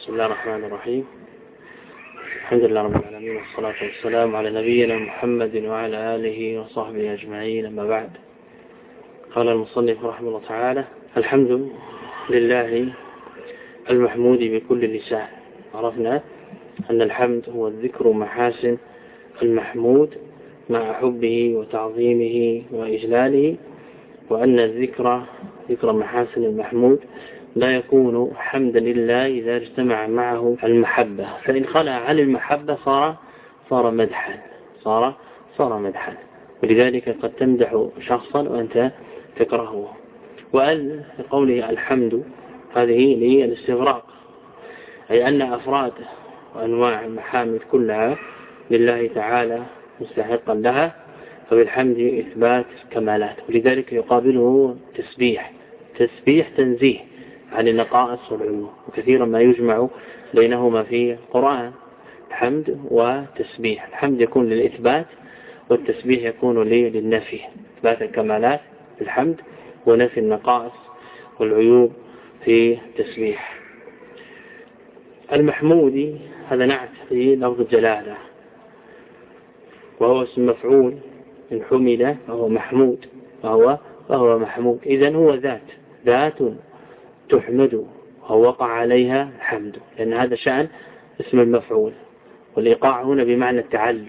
بسم الله الرحمن الرحيم. الحمد لله رب العالمين، والصلاة والسلام على نبينا محمد وعلى آله وصحبه أجمعين، أما بعد. قال المصنف رحمه الله تعالى: الحمد لله المحمود بكل لسان. عرفنا أن الحمد هو الذكر محاسن المحمود مع حبه وتعظيمه وإجلاله، وأن الذكر ذكر محاسن المحمود لا يكون حمدا لله إذا اجتمع معه المحبة، فإن خلع عن المحبة صار مدحا، صار مدحا. ولذلك قد تمدح شخصا وأنت تكرهه. وأن قوله الحمد هذه للاستغراق، أي أن أفراد وأنواع المحامد كلها لله تعالى مستحقا لها، فبالحمد إثبات كمالات. ولذلك يقابله تسبيح تنزيه عن النقائص والعيوب، وكثيرا ما يجمع بينهما في القرآن، الحمد وتسبيح. الحمد يكون للإثبات، والتسبيح يكون للنفي، إثبات الكمالات في الحمد ونفي النقائص والعيوب في التسبيح. المحمود هذا نعت في لفظ الجلالة، وهو اسم مفعول من حمد، وهو محمود، وهو محمود. إذن هو ذات تحمد ووقع عليها الحمد، لأن هذا شأن اسم المفعول، والإيقاع هنا بمعنى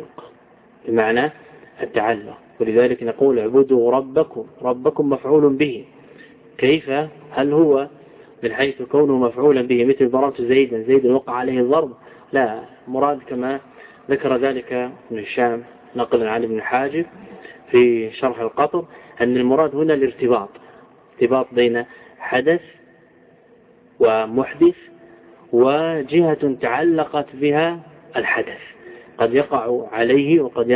التعلق. ولذلك نقول اعبدوا ربكم مفعول به. كيف؟ هل هو من حيث كونه مفعولا به مثل ضربت زيد وقع عليه الضرب؟ لا، مراد كما ذكر ذلك ابن هشام نقلا عن ابن حاجب في شرح القطر، أن المراد هنا الارتباط بين حدث ومحدث وجهة تعلقت بها الحدث، قد يقع عليه وقد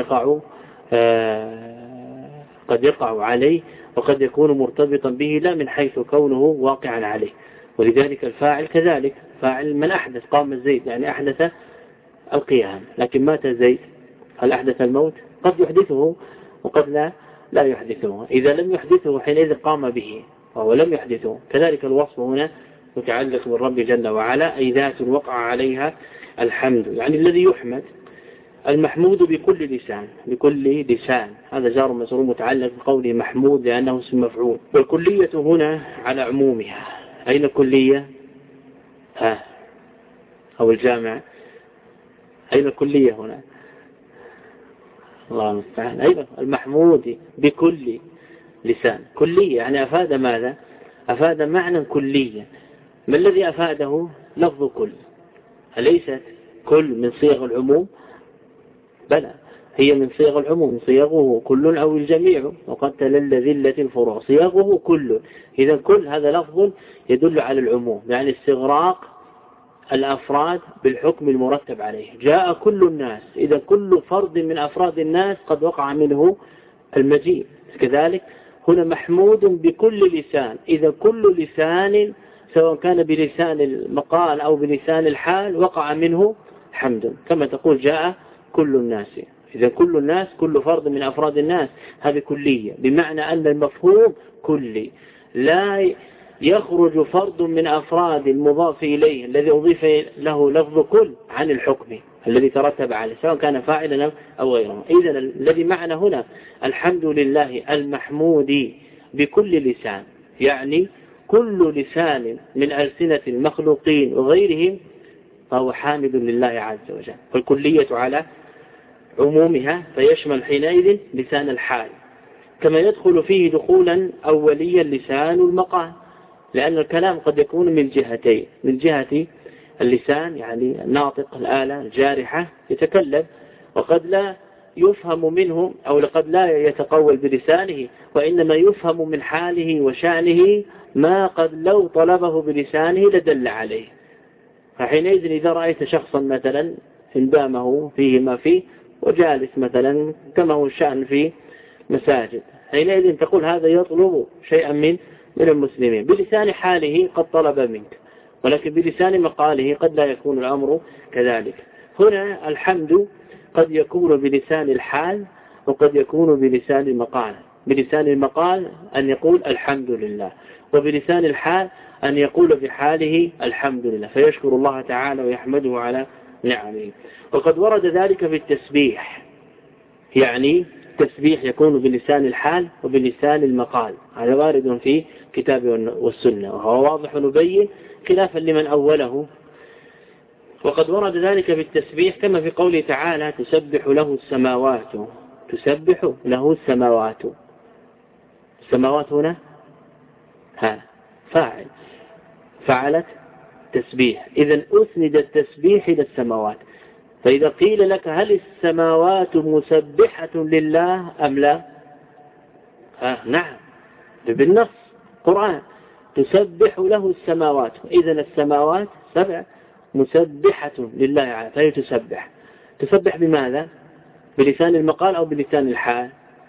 يقع عليه، وقد يكون مرتبطا به لا من حيث كونه واقعا عليه. ولذلك الفاعل كذلك، فاعل من أحدث، قام زيد يعني أحدث القيام، لكن مات زيد، هل أحدث الموت؟ قد يحدثه وقد لا يحدثه. إذا لم يحدثه حينئذ قام به، وهو لم يحدثه. كذلك الوصف هنا متعلق بالرب جل وعلا، أي ذات وقع عليها الحمد، يعني الذي يحمد. المحمود بكل لسان، هذا جار مجرور متعلق بقوله محمود لأنه اسم مفعول. والكلية هنا على عمومها. أين الكلية؟ أو الجامع؟ أين الكلية هنا؟ الله المستعان. أيضا المحمود بكل لسان، كلية يعني أفاد ماذا؟ أفاد معنى كلية. ما الذي أفاده؟ لفظ كل. أليست كل من صيغ العموم؟ بلى، هي من صيغ العموم، صيغه كل أو الجميع، وقد تلل ذلة الفروع، صيغه كل. إذا كل هذا لفظ يدل على العموم، يعني استغراق الأفراد بالحكم المرتب عليه. جاء كل الناس، إذا كل فرد من أفراد الناس قد وقع منه المجيء. كذلك هنا محمود بكل لسان، إذا كل لسان سواء كان بلسان المقال أو بلسان الحال وقع منه حمد، كما تقول جاء كل الناس. إذا كل الناس كل فرد من أفراد الناس، هذه كلية، بمعنى أن المفهوم كلي، لا يخرج فرد من أفراد المضاف إليه الذي أضيف له لفظ كل عن الحكم الذي ترتب عليه، سواء كان فاعلا أو غيره. إذن الذي معنا هنا الحمد لله المحمود بكل لسان، يعني كل لسان من ألسنة المخلوقين وغيرهم فهو حامد لله عز وجل. والكلية على عمومها، فيشمل حينئذ لسان الحال، كما يدخل فيه دخولا أوليا لسان المقال، لأن الكلام قد يكون من جهتين: من جهة اللسان يعني الناطق، الآلة الجارحة يتكلم، وقد لا يفهم منه أو قد لا يتقول بلسانه، وإنما يفهم من حاله وشأنه ما قد لو طلبه بلسانه لدل عليه. فحينئذ إذا رأيت شخصا مثلا انبامه فيه ما فيه وجالس مثلا كما هو الشأن في مساجد، حينئذ تقول هذا يطلب شيئا من المسلمين، بلسان حاله قد طلب منك، ولكن بلسان مقاله قد لا يكون الأمر كذلك. هنا الحمد قد يكون بلسان الحال وقد يكون بلسان المقال. بلسان المقال أن يقول الحمد لله، وبلسان الحال أن يقول بحاله الحمد لله، فيشكر الله تعالى ويحمده على نعمه. وقد ورد ذلك في التسبيح، يعني التسبيح يكون بلسان الحال وبلسان المقال، هذا وارد في كتاب والسنة، وهو واضح ونبين خلافا لمن أوله. وقد ورد ذلك في التسبيح كما في قوله تعالى تسبح له السماوات، تسبح له السماوات. السماوات هنا فاعل، فعلت تسبيح، إذن أسند التسبيح إلى السماوات. فإذا قيل لك هل السماوات مسبحة لله أم لا؟ نعم، بالنص قرآن تسبح له السماوات، إذن السماوات 7 مسبحة لله عز وجل، فهي تسبح. تسبح بماذا؟ بلسان المقال أو بلسان الحال؟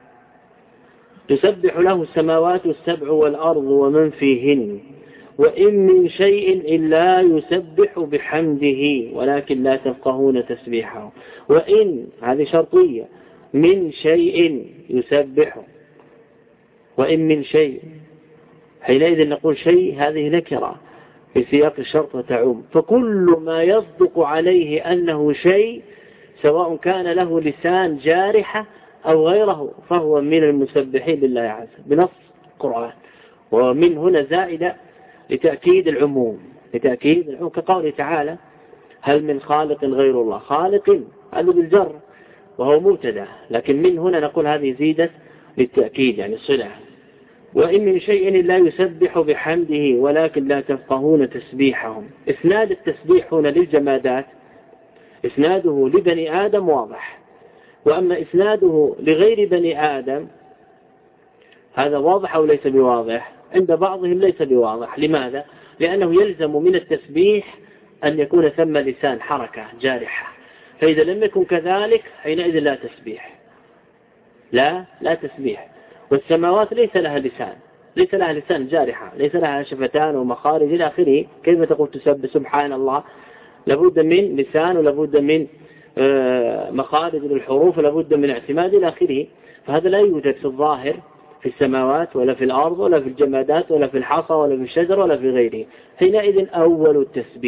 تسبح له السماوات السبع والأرض ومن فيهن وإن من شيء إلا يسبح بحمده ولكن لا تفقهون تسبيحه. وإن هذه شرطية، من شيء يسبح، وإن من شيء، حينئذ نقول شيء هذه نكرة في سياق الشرط وتعم، فكل ما يصدق عليه أنه شيء سواء كان له لسان جارحة أو غيره فهو من المسبحين لله عز وجل بنص القرآن. ومن هنا زائدة لتأكيد العموم، كقوله تعالى هل من خالق غير الله؟ خالق هذا بالجر وهو مبتدا، لكن من هنا نقول هذه زيدت للتأكيد يعني صلة. وإن من شيء لا يسبح بحمده ولكن لا تفقهون تسبيحهم. إسناد التسبيح هنا للجمادات إسناده لبني آدم واضح، وأما إسناده لغير بني آدم هذا واضح أو ليس بواضح؟ عند بعضهم ليس بواضح. لماذا؟ لأنه يلزم من التسبيح أن يكون ثم لسان حركة جارحة، فإذا لم يكن كذلك حينئذ لا تسبيح، لا تسبيح. والسماوات ليس لها لسان جارحة، ليس لها شفتان ومخارج إلى آخره، كيف تقول تسبح سبحان الله؟ لابد من لسان ولابد من مخارج للحروف ولابد من اعتماد إلى آخره، فهذا لا يوجد في الظاهر في السماوات ولا في الأرض ولا في الجمادات ولا في الحصى ولا في الشجر ولا في غيره. حينئذ أول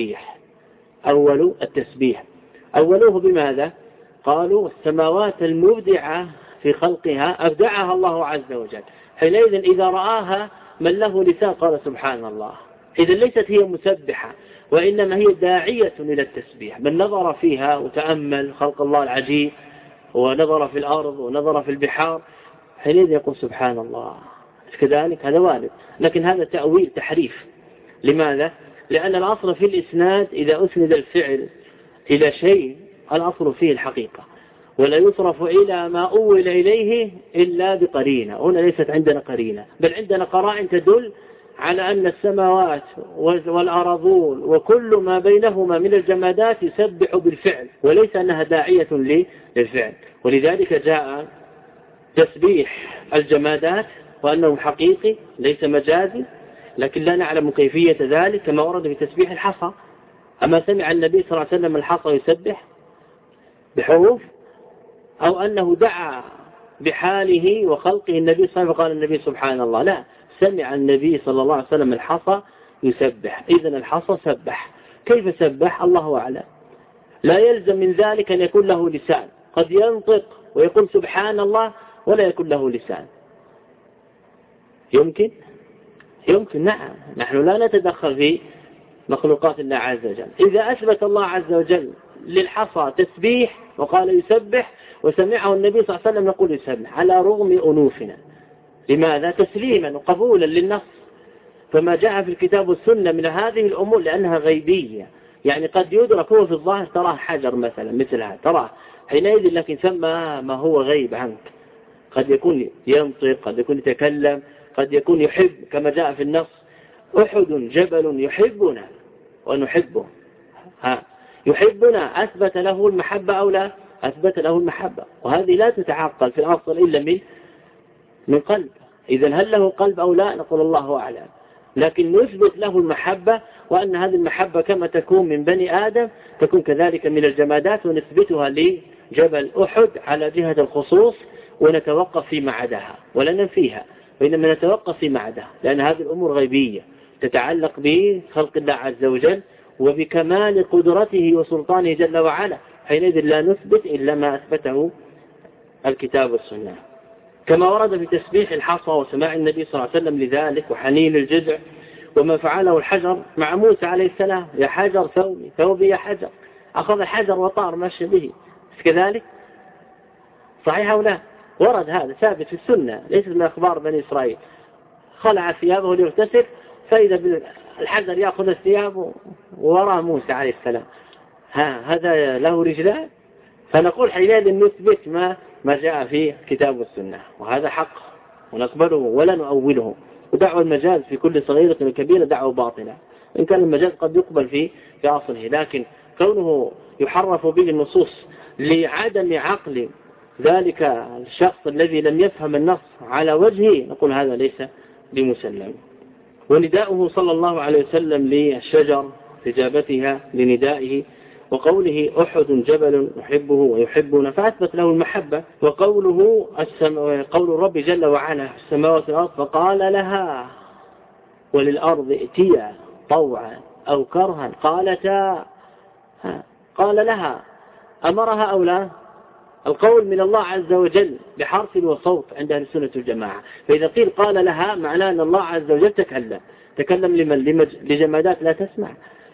التسبيح أولوه بماذا؟ قالوا السماوات المبدعة في خلقها أبدعها الله عز وجل، حينئذ إذا رآها من له لسان قال سبحان الله. إذا ليست هي مسبحة وإنما هي داعية إلى التسبيح. من نظر فيها وتأمل خلق الله العجيب ونظر في الأرض ونظر في البحار حينئذ يقول سبحان الله. كذلك هذا وارد، لكن هذا تأويل تحريف. لماذا؟ لأن الأصل في الإسناد إذا أسند الفعل إلى شيء الأصل فيه الحقيقة، ولا يصرف إلى ما أول إليه إلا بقرينة. هنا ليست عندنا قرينة، بل عندنا قرائن تدل على أن السماوات والأراضون وكل ما بينهما من الجمادات يسبح بالفعل، وليس أنها داعية للفعل. ولذلك جاء تسبيح الجمادات وأنه حقيقي ليس مجازي، لكن لا نعلم كيفية ذلك كما ورد في تسبيح الحصى. أما سمع النبي صلى الله عليه وسلم الحصى يسبح بحروف، أو أنه دعا بحاله وخلقه النبي صلى الله عليه وسلم وقال النبي سبحان الله؟ لا، سمع النبي صلى الله عليه وسلم الحصى يسبح، إذن الحصى سبح. كيف سبح؟ الله أعلم. لا يلزم من ذلك أن يكون له لسان، قد ينطق ويقول سبحان الله ولا يكون له لسان. يمكن نعم، نحن لا نتدخل في مخلوقات الله عز وجل. إذا أثبت الله عز وجل للحصى تسبيح وقال يسبح وسمعه النبي صلى الله عليه وسلم نقول يسبح على رغم أنوفنا. لماذا؟ تسليما وقبولا للنص. فما جاء في الكتاب والسنة من هذه الأمور لأنها غيبية، يعني قد يدرك هو في الظاهر تراه حجر مثلا مثل هذا تراه حينئذ، لكن ثم ما هو غيب عنك، قد يكون ينطق، قد يكون يتكلم، قد يكون يحب كما جاء في النص أحد جبل يحبنا ونحبه. يحبنا أثبت له المحبة أو لا؟ أثبت له المحبة، وهذه لا تتعقل في الأصل إلا من قلب. إذن هل له قلب أو لا؟ نقول الله أعلم، لكن نثبت له المحبة، وأن هذه المحبة كما تكون من بني آدم تكون كذلك من الجمادات، ونثبتها لجبل أحد على جهة الخصوص، ونتوقف فيما عداها ولا ننفيها، وإنما نتوقف فيما عداها، لأن هذه الأمور غيبية تتعلق بخلق الله عز وجل وبكمال قدرته وسلطانه جل وعلا، حينئذ لا نثبت إلا ما أثبته الكتاب والسنة. كما ورد في تسبيح الحصى وسماع النبي صلى الله عليه وسلم لذلك وحنين الجذع وما فعله الحجر مع موسى عليه السلام، يا حجر ثوبي ثوبي يا حجر، أخذ الحجر وطار مشى به، كذلك صحيح أو لا؟ ورد هذا ثابت في السنة ليس من أخبار بني إسرائيل، خلع ثيابه ليغتسل فإذا الحجر يأخذ الثياب وراء موسى عليه السلام، هذا له رجلان؟ فنقول حينئذ نثبت ما جاء في كتاب والسنة، وهذا حق ونقبله ولا نؤوله. ودعوة المجاز في كل صغيرة وكبيرة دعوة باطلة، إن كان المجاز قد يقبل في أصله، لكن كونه يحرف به النصوص لعدم عقل ذلك الشخص الذي لم يفهم النص على وجهه، نقول هذا ليس بمسلم. ونداؤه صلى الله عليه وسلم للشجر استجابتها لندائه، وقوله أحد جبل نحبه ويحبنا فأثبت له المحبة، وقوله قول الرب جل وعلا السماوات والأرض فقال لها وللأرض ائتيا طوعا أو كرها قالتا، قال لها أمرها أو لا؟ القول من الله عز وجل بحرف وصوت عند أهل السنة والجماعة، فإذا قيل قال لها معناه أن الله عز وجل تكلم لمن؟ لجمادات لا تسمع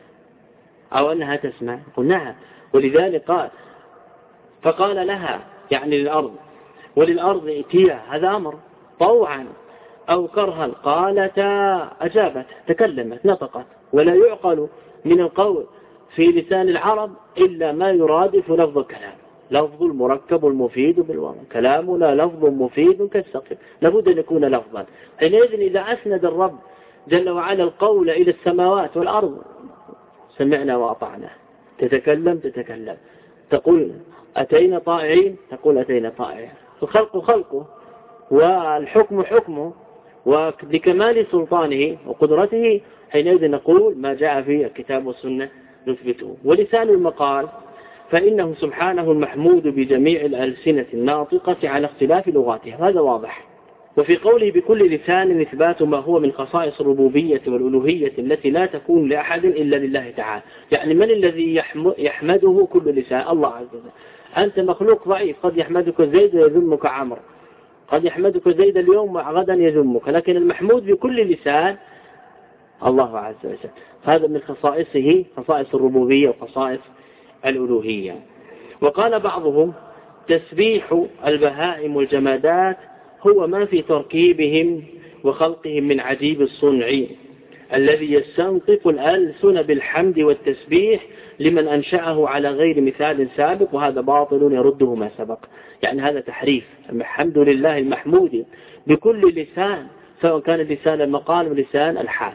أو أنها تسمع؟ قل نعم. ولذلك قال فقال لها يعني للأرض، وللأرض ائتيا هذا أمر، طوعا أو كرها قالتا أجابت تكلمت نطقت. ولا يعقل من القول في لسان العرب إلا ما يرادف لفظ الكلام، لفظ المركب المفيد بالوضع، كلامنا لفظ مفيد كالسقف، لابد أن يكون لفظا. حينئذ إذا أسند الرب جل وعلا القول إلى السماوات والأرض سمعنا وأطعنا، تتكلم تقول أتينا طائعين، تقول أتينا طائعين، الخلق خلقه والحكم حكمه وبكمال سلطانه وقدرته، حينئذ نقول ما جاء في الكتاب والسنة نثبته. ولسان المقال فإنه سبحانه المحمود بجميع الألسنة الناطقة على اختلاف لغاتها، هذا واضح. وفي قوله بكل لسان إثبات ما هو من خصائص الربوبية والألوهية التي لا تكون لأحد إلا لله تعالى. يعني من الذي يحمده كل لسان؟ الله عز وجل. أنت مخلوق ضعيف، قد يحمدك زيد ويذمك عمرو، قد يحمدك زيد اليوم وغدا يذمك، لكن المحمود بكل لسان الله عز وجل. هذا من خصائصه، خصائص الربوبية وخصائص الألوهية. وقال بعضهم تسبيح البهائم والجمادات هو ما في تركيبهم وخلقهم من عجيب الصنع الذي يستنطق الألسن بالحمد والتسبيح لمن أنشأه على غير مثال سابق، وهذا باطل يرده ما سبق. يعني هذا تحريف. الحمد لله المحمود بكل لسان، سواء كان لسان المقال ولسان الحال،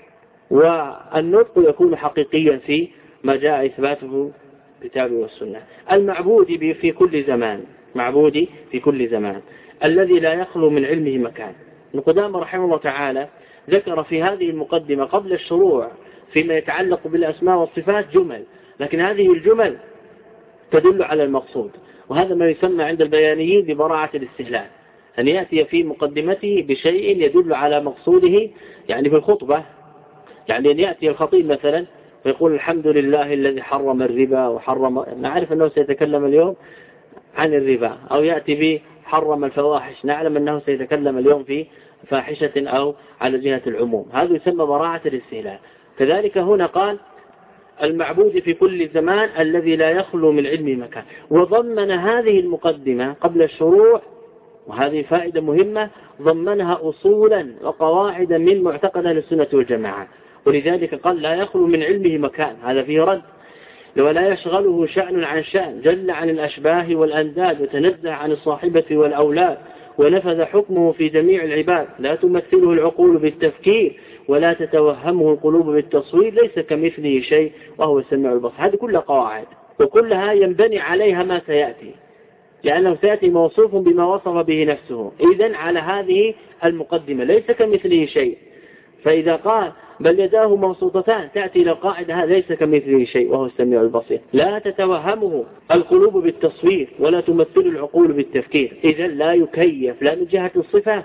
والنطق يكون حقيقيا في ما جاء إثباته كتابه والسنة. المعبود في كل زمان، معبودي في كل زمان الذي لا يخلو من علمه مكان. ابن قدامة رحمه الله تعالى ذكر في هذه المقدمة قبل الشروع فيما يتعلق بالأسماء والصفات جمل، لكن هذه الجمل تدل على المقصود، وهذا ما يسمى عند البيانيين ببراعة الاستهلال، أن يأتي في مقدمته بشيء يدل على مقصوده. يعني في الخطبة، يعني أن يأتي الخطيب مثلا ويقول الحمد لله الذي حرم الربا وحرم، نعرف أنه سيتكلم اليوم عن الربا، أو يأتي به حرم الفواحش، نعلم أنه سيتكلم اليوم في فاحشة أو على جهة العموم، هذا يسمى براعة الاستهلال. كذلك هنا قال المعبود في كل زمان الذي لا يخلو من علم مكان، وضمن هذه المقدمة قبل الشروع، وهذه فائدة مهمة، ضمنها أصولا وقواعد من معتقد أهل السنة والجماعة. ولذلك قال لا يخلو من علمه مكان، هذا فيه رد. ولا يشغله شأن عن شأن، جل عن الأشباه والأنداد وتنزه عن الصاحبة والأولاد، ونفذ حكمه في جميع العباد، لا تمثله العقول بالتفكير ولا تتوهمه القلوب بالتصوير، ليس كمثله شيء وهو السميع البصير. هذه كلها قواعد، وكلها ينبني عليها ما سيأتي، لأنه سيأتي موصوف بما وصف به نفسه. إذن على هذه المقدمة ليس كمثله شيء، فإذا قال بل يداه مبسوطتان تأتي إلى القاعدة هذا ليس كمثله شيء وهو السميع البصير، لا تتوهمه القلوب بالتصوير ولا تمثل العقول بالتفكير. إذن لا يكيف لا من جهة الصفة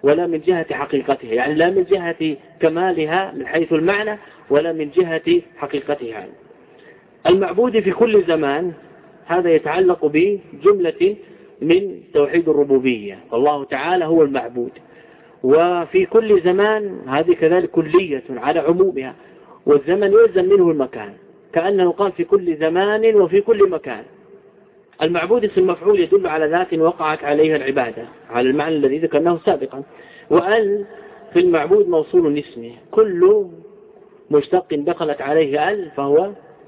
ولا من جهة حقيقتها، يعني لا من جهة كمالها من حيث المعنى ولا من جهة حقيقتها. المعبود في كل زمان هذا يتعلق بجملة من توحيد الربوبية، والله تعالى هو المعبود. وفي كل زمان هذه كذلك كلية على عمومها، والزمن يلزم منه المكان، كأنه قال في كل زمان وفي كل مكان. المعبود اسم المفعول يدل على ذات وقعت عليها العبادة على المعنى الذي ذكرناه سابقا. وأل في المعبود موصول اسمه، كل مشتق دخلت عليه أل فهو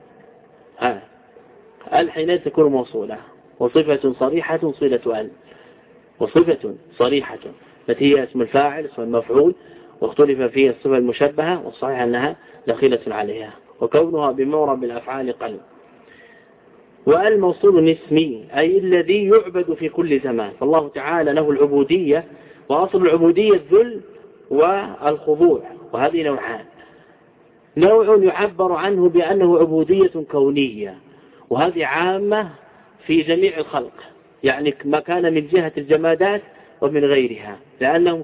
أل حينئذ تكون موصولة، وصفة صريحة صلة أل، وصفة صريحة التي هي اسم الفاعل اسم المفعول، واختلف فيها الصفة المشبهة، والصحيح أنها داخلة عليها، وكونها بمعرب الأفعال قل. وأل موصول اسمي أي الذي يعبد في كل زمان، فالله تعالى له العبودية، وأصل العبودية الذل والخضوع، وهذه نوعان. نوع يعبر عنه بأنه عبودية كونية، وهذه عامة في جميع الخلق، يعني ما كان من جهة الجمادات ومن غيرها، لأن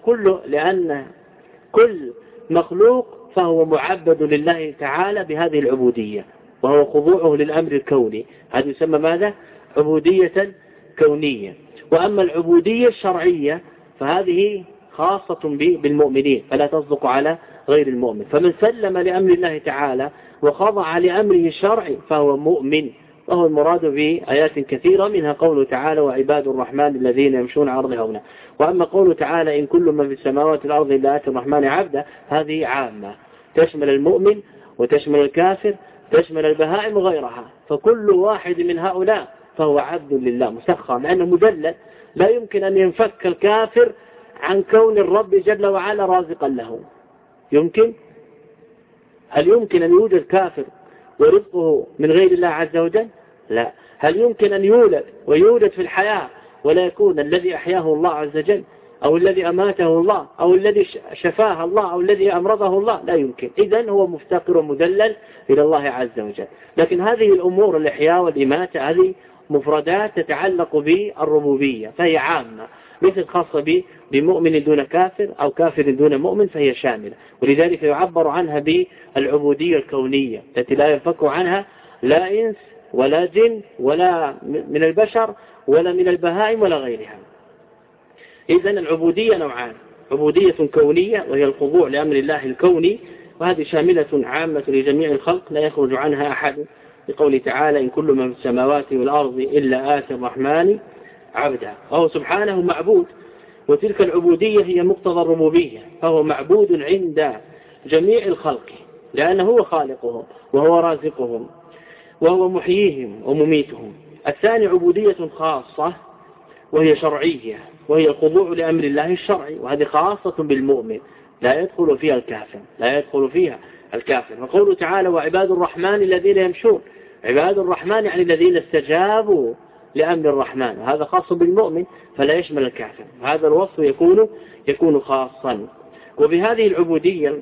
كل مخلوق فهو معبد لله تعالى بهذه العبودية، وهو خضوعه للأمر الكوني، هذا يسمى ماذا؟ عبودية كونية. وأما العبودية الشرعية فهذه خاصة بالمؤمنين، فلا تصدق على غير المؤمن. فمن سلم لأمر الله تعالى وخضع لأمره الشرعي فهو مؤمن، وهو المراد بآيات كثيرة، منها قوله تعالى وعباد الرحمن الذين يمشون على الأرض هونا. وأما قوله تعالى إن كل من في السماوات والأرض إلا آتي الرحمن عبدا، هذه عامة تشمل المؤمن وتشمل الكافر، تشمل البهائم وغيرها، فكل واحد من هؤلاء فهو عبد لله مسخر، لأنه مدلل. لا يمكن أن ينفك الكافر عن كون الرب جل وعلا رازقا له. يمكن؟ هل يمكن أن يوجد كافر ورزقه من غير الله عز وجل؟ لا. هل يمكن أن يولد ويولد في الحياة ولا يكون الذي أحياه الله عز وجل، أو الذي أماته الله، أو الذي شفاه الله، أو الذي أمرضه الله؟ لا يمكن. إذن هو مفتقر ومدلل إلى الله عز وجل. لكن هذه الأمور الإحياء والإماتة هذه مفردات تتعلق بالربوبية، فهي عامة، ليست خاصة بمؤمن دون كافر أو كافر دون مؤمن، فهي شاملة. ولذلك يعبر عنها بالعبودية الكونية التي لا ينفك عنها لا إنس ولا جن ولا من البشر ولا من البهائم ولا غيرها. إذن العبودية نوعان: عبودية كونية وهي الخضوع لأمر الله الكوني، وهذه شاملة عامة لجميع الخلق لا يخرج عنها أحد، بقوله تعالى إن كل من في السماوات والأرض إلا آتي الرحمن عبدا، وهو سبحانه معبود. وتلك العبودية هي مقتضى الربوبية، فهو معبود عند جميع الخلق لأنه هو خالقهم وهو رازقهم وهو محييهم ومميتهم. الثاني عبودية خاصة وهي شرعية، وهي الخضوع لأمر الله الشرعي، وهذه خاصة بالمؤمن لا يدخل فيها الكافر، لا يدخل فيها الكافر. وقوله تعالى وعباد الرحمن الذين يمشون، عباد الرحمن يعني الذين استجابوا لأمر الرحمن، وهذا خاص بالمؤمن فلا يشمل الكافر. هذا الوصف يكون خاصا. وبهذه العبودية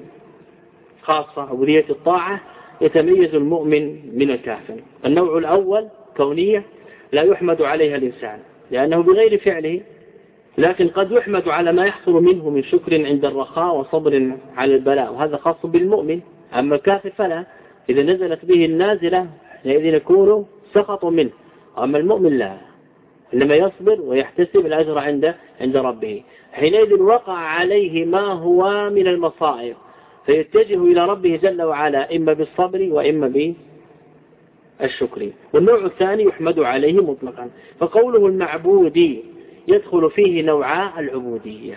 خاصة عبودية الطاعة يتميز المؤمن من الكافر. النوع الأول كونية لا يحمد عليها الإنسان لأنه بغير فعله، لكن قد يحمد على ما يحصل منه من شكر عند الرخاء وصبر على البلاء، وهذا خاص بالمؤمن. أما الكافر فلا، إذا نزلت به النازلة حينئذ يكون سخط منه. أما المؤمن لا، إنما يصبر ويحتسب الأجر عند ربه. حينئذ وقع عليه ما هو من المصائب فيتجه إلى ربه جل وعلا إما بالصبر وإما بالشكر. والنوع الثاني يحمد عليه مطلقا. فقوله المعبود يدخل فيه نوعاء العبودية.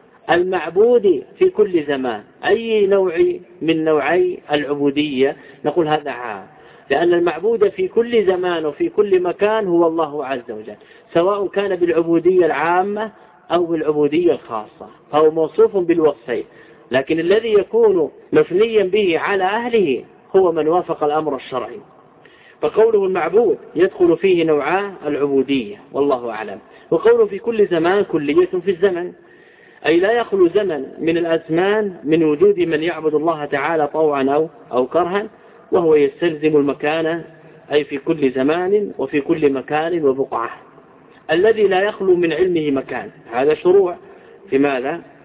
المعبود في كل زمان، أي نوع من نوعي العبودية نقول هذا عام، لأن المعبود في كل زمان وفي كل مكان هو الله عز وجل، سواء كان بالعبودية العامة أو بالعبودية الخاصة، فهو موصوف بالوصفين. لكن الذي يكون مفنيا به على أهله هو من وافق الأمر الشرعي. فقوله المعبود يدخل فيه نوعاء العبودية والله أعلم. وقوله في كل زمان كلية في الزمن، أي لا يخلو زمن من الأزمان من وجود من يعبد الله تعالى طوعا أو كرها، وهو يستلزم المكان، أي في كل زمان وفي كل مكان وبقعة. الذي لا يخلو من علمه مكان، هذا شروع في ماذا؟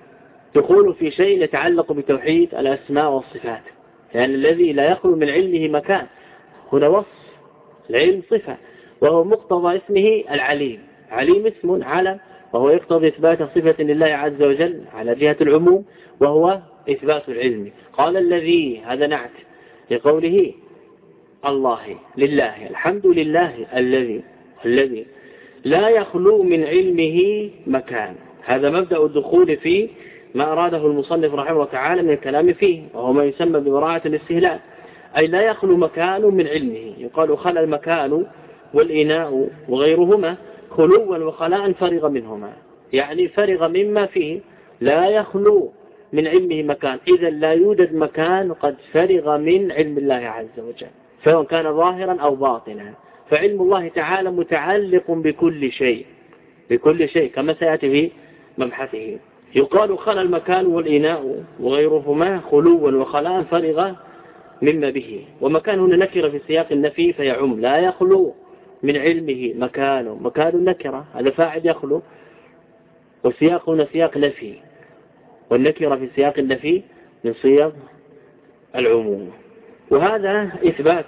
دخول في شيء يتعلق بتوحيد الأسماء والصفات، يعني الذي لا يخلو من علمه مكان. هنا وصف العلم صفة، وهو مقتضى اسمه العليم. عليم اسم علم، وهو يقتضي إثبات صفة لله عز وجل على جهة العموم، وهو إثبات العلم. قال الذي، هذا نعت لقوله الله لله، الحمد لله الذي لا يخلو من علمه مكان. هذا مبدأ الدخول في ما أراده المصنف رحمه الله تعالى من الكلام فيه، وهو ما يسمى ببراءة الاستهلال، أي لا يخلو مكان من علمه. يقال خلى المكان والإناء وغيرهما خلوا وخلاء فرغ منهما، يعني فرغ مما فيه، لا يخلو من علمه مكان. إذا لا يوجد مكان قد فرغ من علم الله عز وجل، سواء كان ظاهرا أو باطنا. فعلم الله تعالى متعلق بكل شيء كما سيأتي في مبحثه. يقال خلى المكان والإناء وغيرهما خلوا وخلاء فرغ مما به. ومكان هنا نكرة في سياق النفي فيعم، لا يخلو من علمه مكان نكرة، هذا فاعل يخلو، والسياق هنا سياق نفي، والنكرة في سياق النفي من صيغ العموم. وهذا إثبات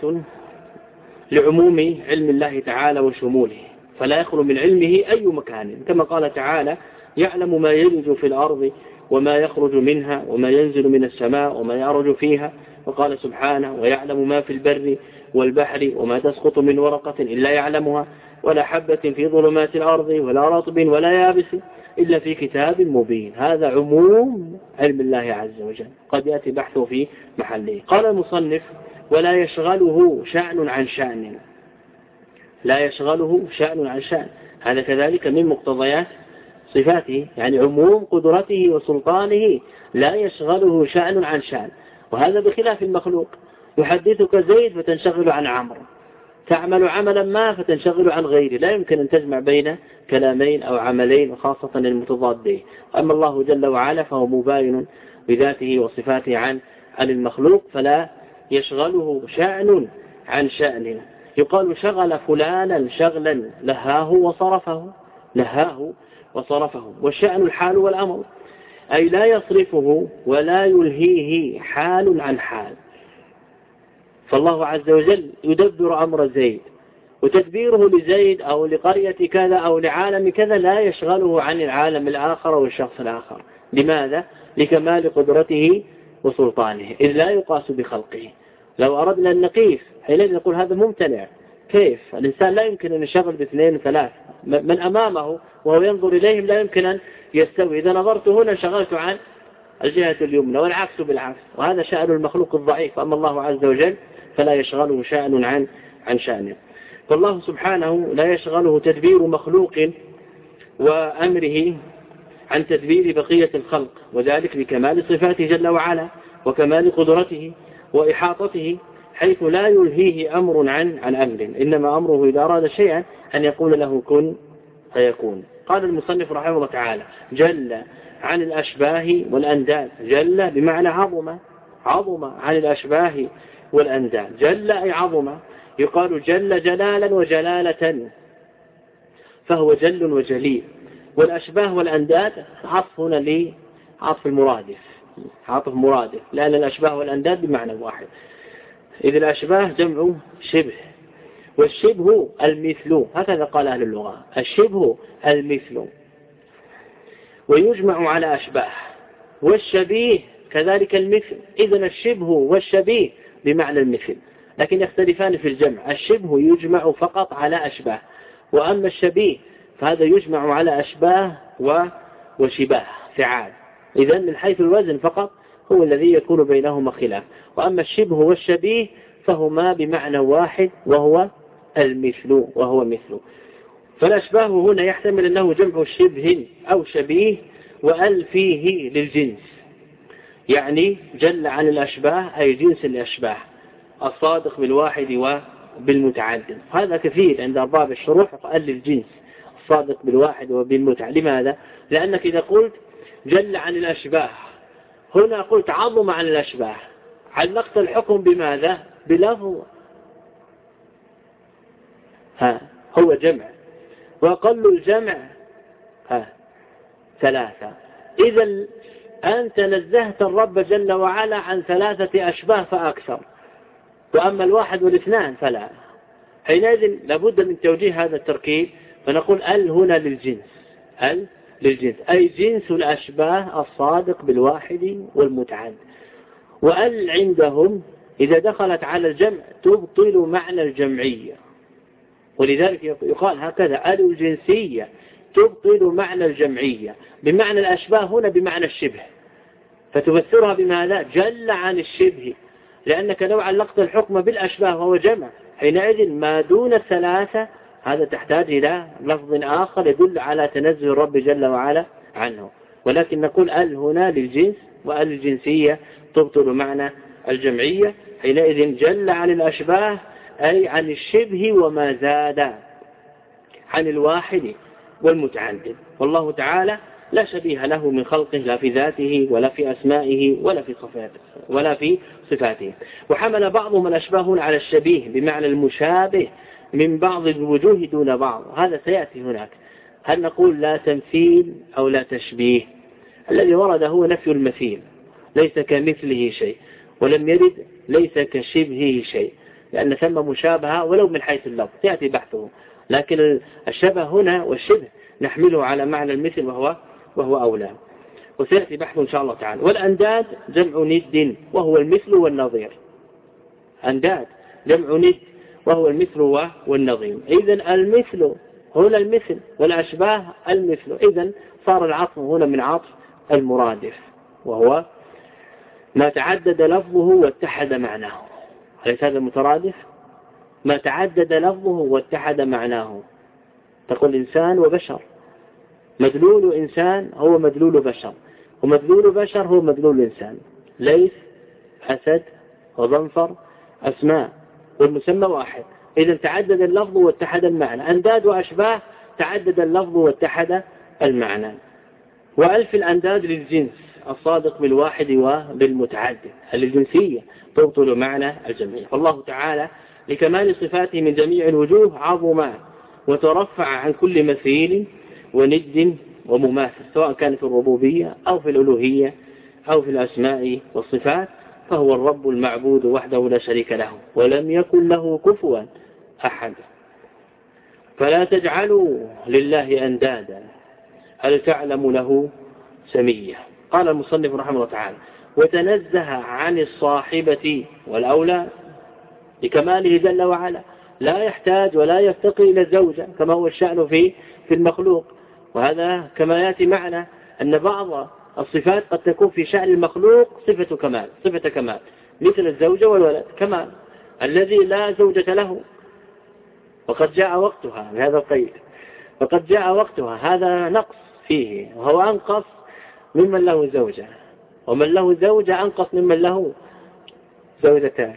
لعموم علم الله تعالى وشموله، فلا يخلو من علمه أي مكان، كما قال تعالى يعلم ما يلج في الأرض وما يخرج منها وما ينزل من السماء وما يعرج فيها. وقال سبحانه ويعلم ما في البر والبحر وما تسقط من ورقة إلا يعلمها ولا حبة في ظلمات الأرض ولا رطب ولا يابس إلا في كتاب مبين. هذا عموم علم الله عز وجل، قد يأتي بحثه في محله. قال المصنف ولا يشغله شأن عن شأن، لا يشغله شأن عن شأن، هذا كذلك من مقتضيات صفاته، يعني عموم قدرته وسلطانه لا يشغله شأن عن شأن. وهذا بخلاف المخلوق، يحدثك زيد فتنشغل عن عمرو، تعمل عملا ما فتنشغل عن غيره، لا يمكن أن تجمع بين كلامين أو عملين، وخاصة المتضادين. أما الله جل وعلا فهو مباين بذاته وصفاته عن المخلوق، فلا يشغله شأن عن شأن. يقال شغل فلانا شغلا لهاه وصرفه، والشأن الحال والأمر، أي لا يصرفه ولا يلهيه حال عن حال. فالله عز وجل يدبر أمر زيد، وتدبيره لزيد أو لقرية كذا أو لعالم كذا لا يشغله عن العالم الآخر والشخص الآخر. لماذا؟ لكمال قدرته وسلطانه، إذ لا يقاس بخلقه. لو أردنا أن نقيس حينئذ نقول هذا ممتنع. كيف؟ الإنسان لا يمكن أن يشغل باثنين وثلاث، من أمامه وهو ينظر إليهم لا يمكن أن يستوي. إذا نظرت هنا شغلت عن الجهة اليمنى، والعكس بالعكس، وهذا شأن المخلوق الضعيف. أما الله عز وجل فلا يشغله شأن عن شأنه. فالله سبحانه لا يشغله تدبير مخلوق وأمره عن تدبير بقية الخلق، وذلك بكمال صفاته جل وعلا وكمال قدرته وإحاطته، حيث لا يلهيه أمر عن أمر، إنما أمره إذا أراد شيئا أن يقول له كن فيكون. قال المصنف رحمه الله تعالى جل عن الأشباه والأنداد، جل بمعنى عظم عن الأشباه والأنداد، جل أي عظم. يقال جل جلالا وجلالة، فهو جل وجليل. والأشباه والأنداد عطف هنا لعطف المرادف، عطف مرادف، لأن الأشباه والأنداد بمعنى واحد. إذ الأشباه جمع شبه، والشبه المثل، هكذا قال أهل اللغة، الشبه المثل، ويجمع على أشباه، والشبيه كذلك المثل. إذن الشبه والشبيه بمعنى المثل، لكن يختلفان في الجمع. الشبه يجمع فقط على أشباه، وأما الشبيه فهذا يجمع على أشباه وشباه فعال. إذن من حيث الوزن فقط هو الذي يكون بينهما خلاف، وأما الشبه والشبيه فهما بمعنى واحد وهو المثل مثل. فالأشباه هنا يحتمل أنه جمع شبه أو شبيه، وأل فيه للجنس، يعني جل عن الأشباه أي جنس الأشباه، الصادق بالواحد وبالمتعدد. هذا كثير عند أرباب الشروح، قال للجنس الصادق بالواحد وبالمتعدد. لماذا؟ لأنك إذا قلت جل عن الأشباه هنا قلت عظم عن الأشباه، علقت الحكم بماذا؟ بلفظ، هو جمع، وأقل الجمع 3. إذا أنت نزهت الرب جل وعلا عن 3 أشباه فأكثر، وأما الواحد والاثنان فلا. حينئذ لابد من توجيه هذا التركيب، فنقول ال هنا للجنس، ال للجنس أي جنس الأشباه الصادق بالواحد والمتعد. وال عندهم إذا دخلت على الجمع تبطل معنى الجمعية، ولذلك يقال هكذا ال الجنسية تبطل معنى الجمعية، بمعنى الأشباه هنا بمعنى الشبه، فتفسرها بماذا؟ جل عن الشبه، لأنك لو علقت الحكم بالأشباه وهو جمع حينئذ ما دون 3 هذا تحتاج إلى لفظ آخر يدل على تنزه الرب جل وعلا عنه. ولكن نقول ال هنا للجنس، وال الجنسية تبطل معنى الجمعية، حينئذ جل عن الأشباه أي عن الشبه وما زاد عن الواحد والمتعدد. والله تعالى لا شبيه له من خلقه لا في ذاته ولا في أسمائه ولا في صفاته. وحمل بعضهم الأشباه على الشبيه بمعنى المشابه من بعض الوجوه دون بعض، هذا سيأتي هناك. هل نقول لا تمثيل أو لا تشبيه؟ الذي ورد هو نفي المثيل، ليس كمثله شيء، ولم يرد ليس كشبهه شيء، لأن ثم مشابهة ولو من حيث اللفظ سيأتي بحثه. لكن الشبه هنا والشبه نحمله على معنى المثل وهو أولى، وسيأتي بحثه إن شاء الله تعالى. والأنداد جمع ند وهو المثل والنظير، أنداد جمع ند وهو المثل والنظير. إذن المثل هنا المثل والأشباه المثل، إذن صار العطف هنا من عطف المرادف، وهو ما تعدد لفظه واتحد معناه. أليس هذا مترادف؟ ما تعدد لفظه واتحد معناه. تقول إنسان وبشر، مدلول إنسان هو مدلول بشر، ومدلول بشر هو مدلول إنسان. ليث، أسد، وظنفر أسماء والمسمى واحد، إذا تعدد اللفظ واتحد المعنى. أنداد وأشباه تعدد اللفظ واتحد المعنى. وألف الأنداد للجنس الصادق بالواحد وبالمتعدد، الجنسية تبطل معنى الجميع. فالله تعالى لكمال صفاته من جميع الوجوه عظم وترفع عن كل مثيل وند ومماثل، سواء كان في الربوبية أو في الألوهية أو في الأسماء والصفات، فهو الرب المعبود وحده لا شريك له، ولم يكن له كفوا أحد. فلا تجعلوا لله أندادا هل تعلم له سمية. قال المصنف رحمه الله تعالى: وتنزه عن الصاحبة والأولى لكماله جل وعلا، لا يحتاج ولا يفتقر إلى الزوجة كما هو الشأن في المخلوق. وهذا كما يأتي معنا أن بعض الصفات قد تكون في شأن المخلوق صفة كمال مثل الزوجة والولد كمال الذي لا زوجة له، وقد جاء وقتها بهذا القيد، وقد جاء وقتها، هذا نقص فيه، وهو أنقص ممن له زوجة، ومن له زوجة أنقص ممن له زوجتان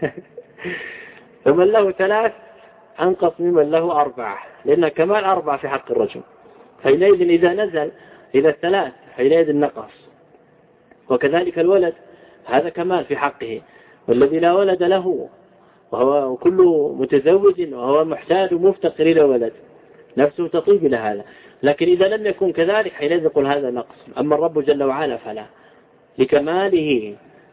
ومن له 3 أنقص ممن له 4، لأن كمال 4 في حق الرجل. حينئذ إذا نزل إلى 3 حينئذ نقص. وكذلك الولد هذا كمال في حقه، والذي لا ولد له وهو كل متزوج وهو محتاج مفتقر إلى ولد نفسه تطيب إلى هذا. لكن إذا لم يكن كذلك حينئذ يقول هذا نقص. أما الرب جل وعلا فلا، لكماله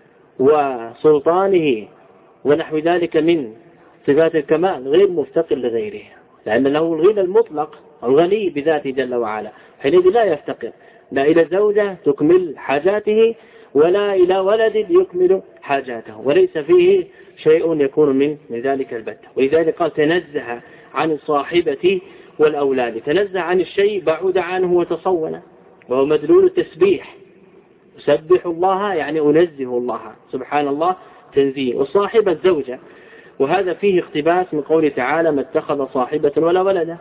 وسلطانه ونحو ذلك من صفات الكمال غير مفتقر لغيره، لأن له الغنى المطلق، الغني بذاته جل وعلا، حينئذ لا يفتقر لا إلى زوجة تكمل حاجاته ولا إلى ولد يكمل حاجاته، وليس فيه شيء يكون من ذلك البتة. ولذلك قال: تنزه عن الصاحبة والأولاد. تنزه عن الشيء بعد عنه وتصون، وهو مدلول التسبيح. أسبح الله يعني أنزه الله سبحان الله تنزيه. والصاحبة الزوجة، وهذا فيه اقتباس من قوله تعالى: ما اتخذ صاحبة ولا ولدا،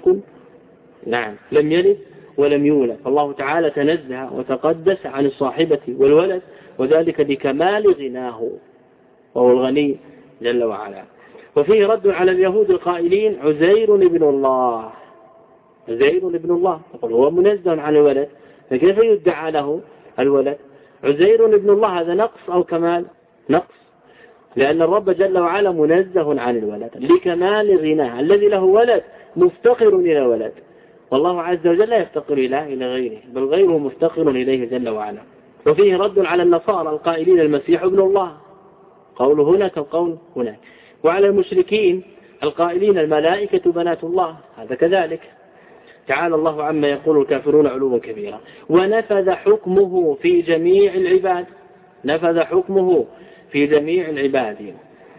لم يلد ولم يولد. فالله تعالى تنزه وتقدس عن الصاحبة والولد، وذلك لكمال غناه، وهو الغني جل وعلا. وفيه رد على اليهود القائلين: عزير ابن الله. يقول هو منزه عن الولد، فكيف يدعى له الولد؟ عزير ابن الله، هذا نقص أو كمال؟ نقص، لأن الرب جل وعلا منزه عن الولد لكمال غناه. الذي له ولد مفتقر إلى ولد، والله عز وجل لا يفتقر إلى غيره، بل غيره مفتقر إليه جل وعلا. وفيه رد على النصارى القائلين المسيح ابن الله، قول هنا كالقول هناك، وعلى المشركين القائلين الملائكة بنات الله، هذا كذلك. تعالى الله عما يقول الكافرون علوا كبيرا. ونفذ حكمه في جميع العباد، نفذ حكمه في جميع العباد،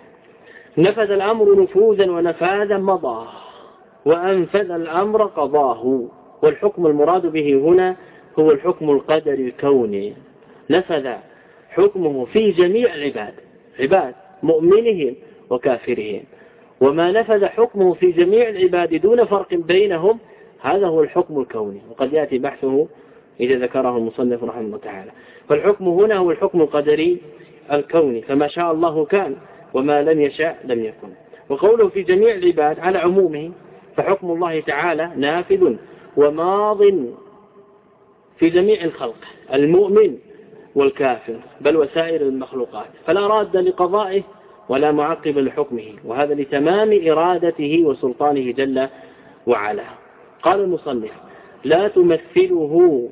نفذ الأمر نفوذا ونفاذا مضى، وأنفذ الأمر قضاه. والحكم المراد به هنا هو الحكم القدري الكوني، نفذ حكمه في جميع العباد، عباد مؤمنهم وكافرهم. وما نفذ حكمه في جميع العباد دون فرق بينهم هذا هو الحكم الكوني، وقد يأتي بحثه إذا ذكره المصنف رحمه الله تعالى. فالحكم هنا هو الحكم القدري الكوني، فما شاء الله كان وما لم يشاء لم يكن. وقوله في جميع العباد على عمومه، فحكم الله تعالى نافذ وماض في جميع الخلق، المؤمن والكافر بل وسائر المخلوقات، فلا راد لقضائه ولا معقب لحكمه، وهذا لتمام إرادته وسلطانه جل وعلا. قال المصنف: لا تمثله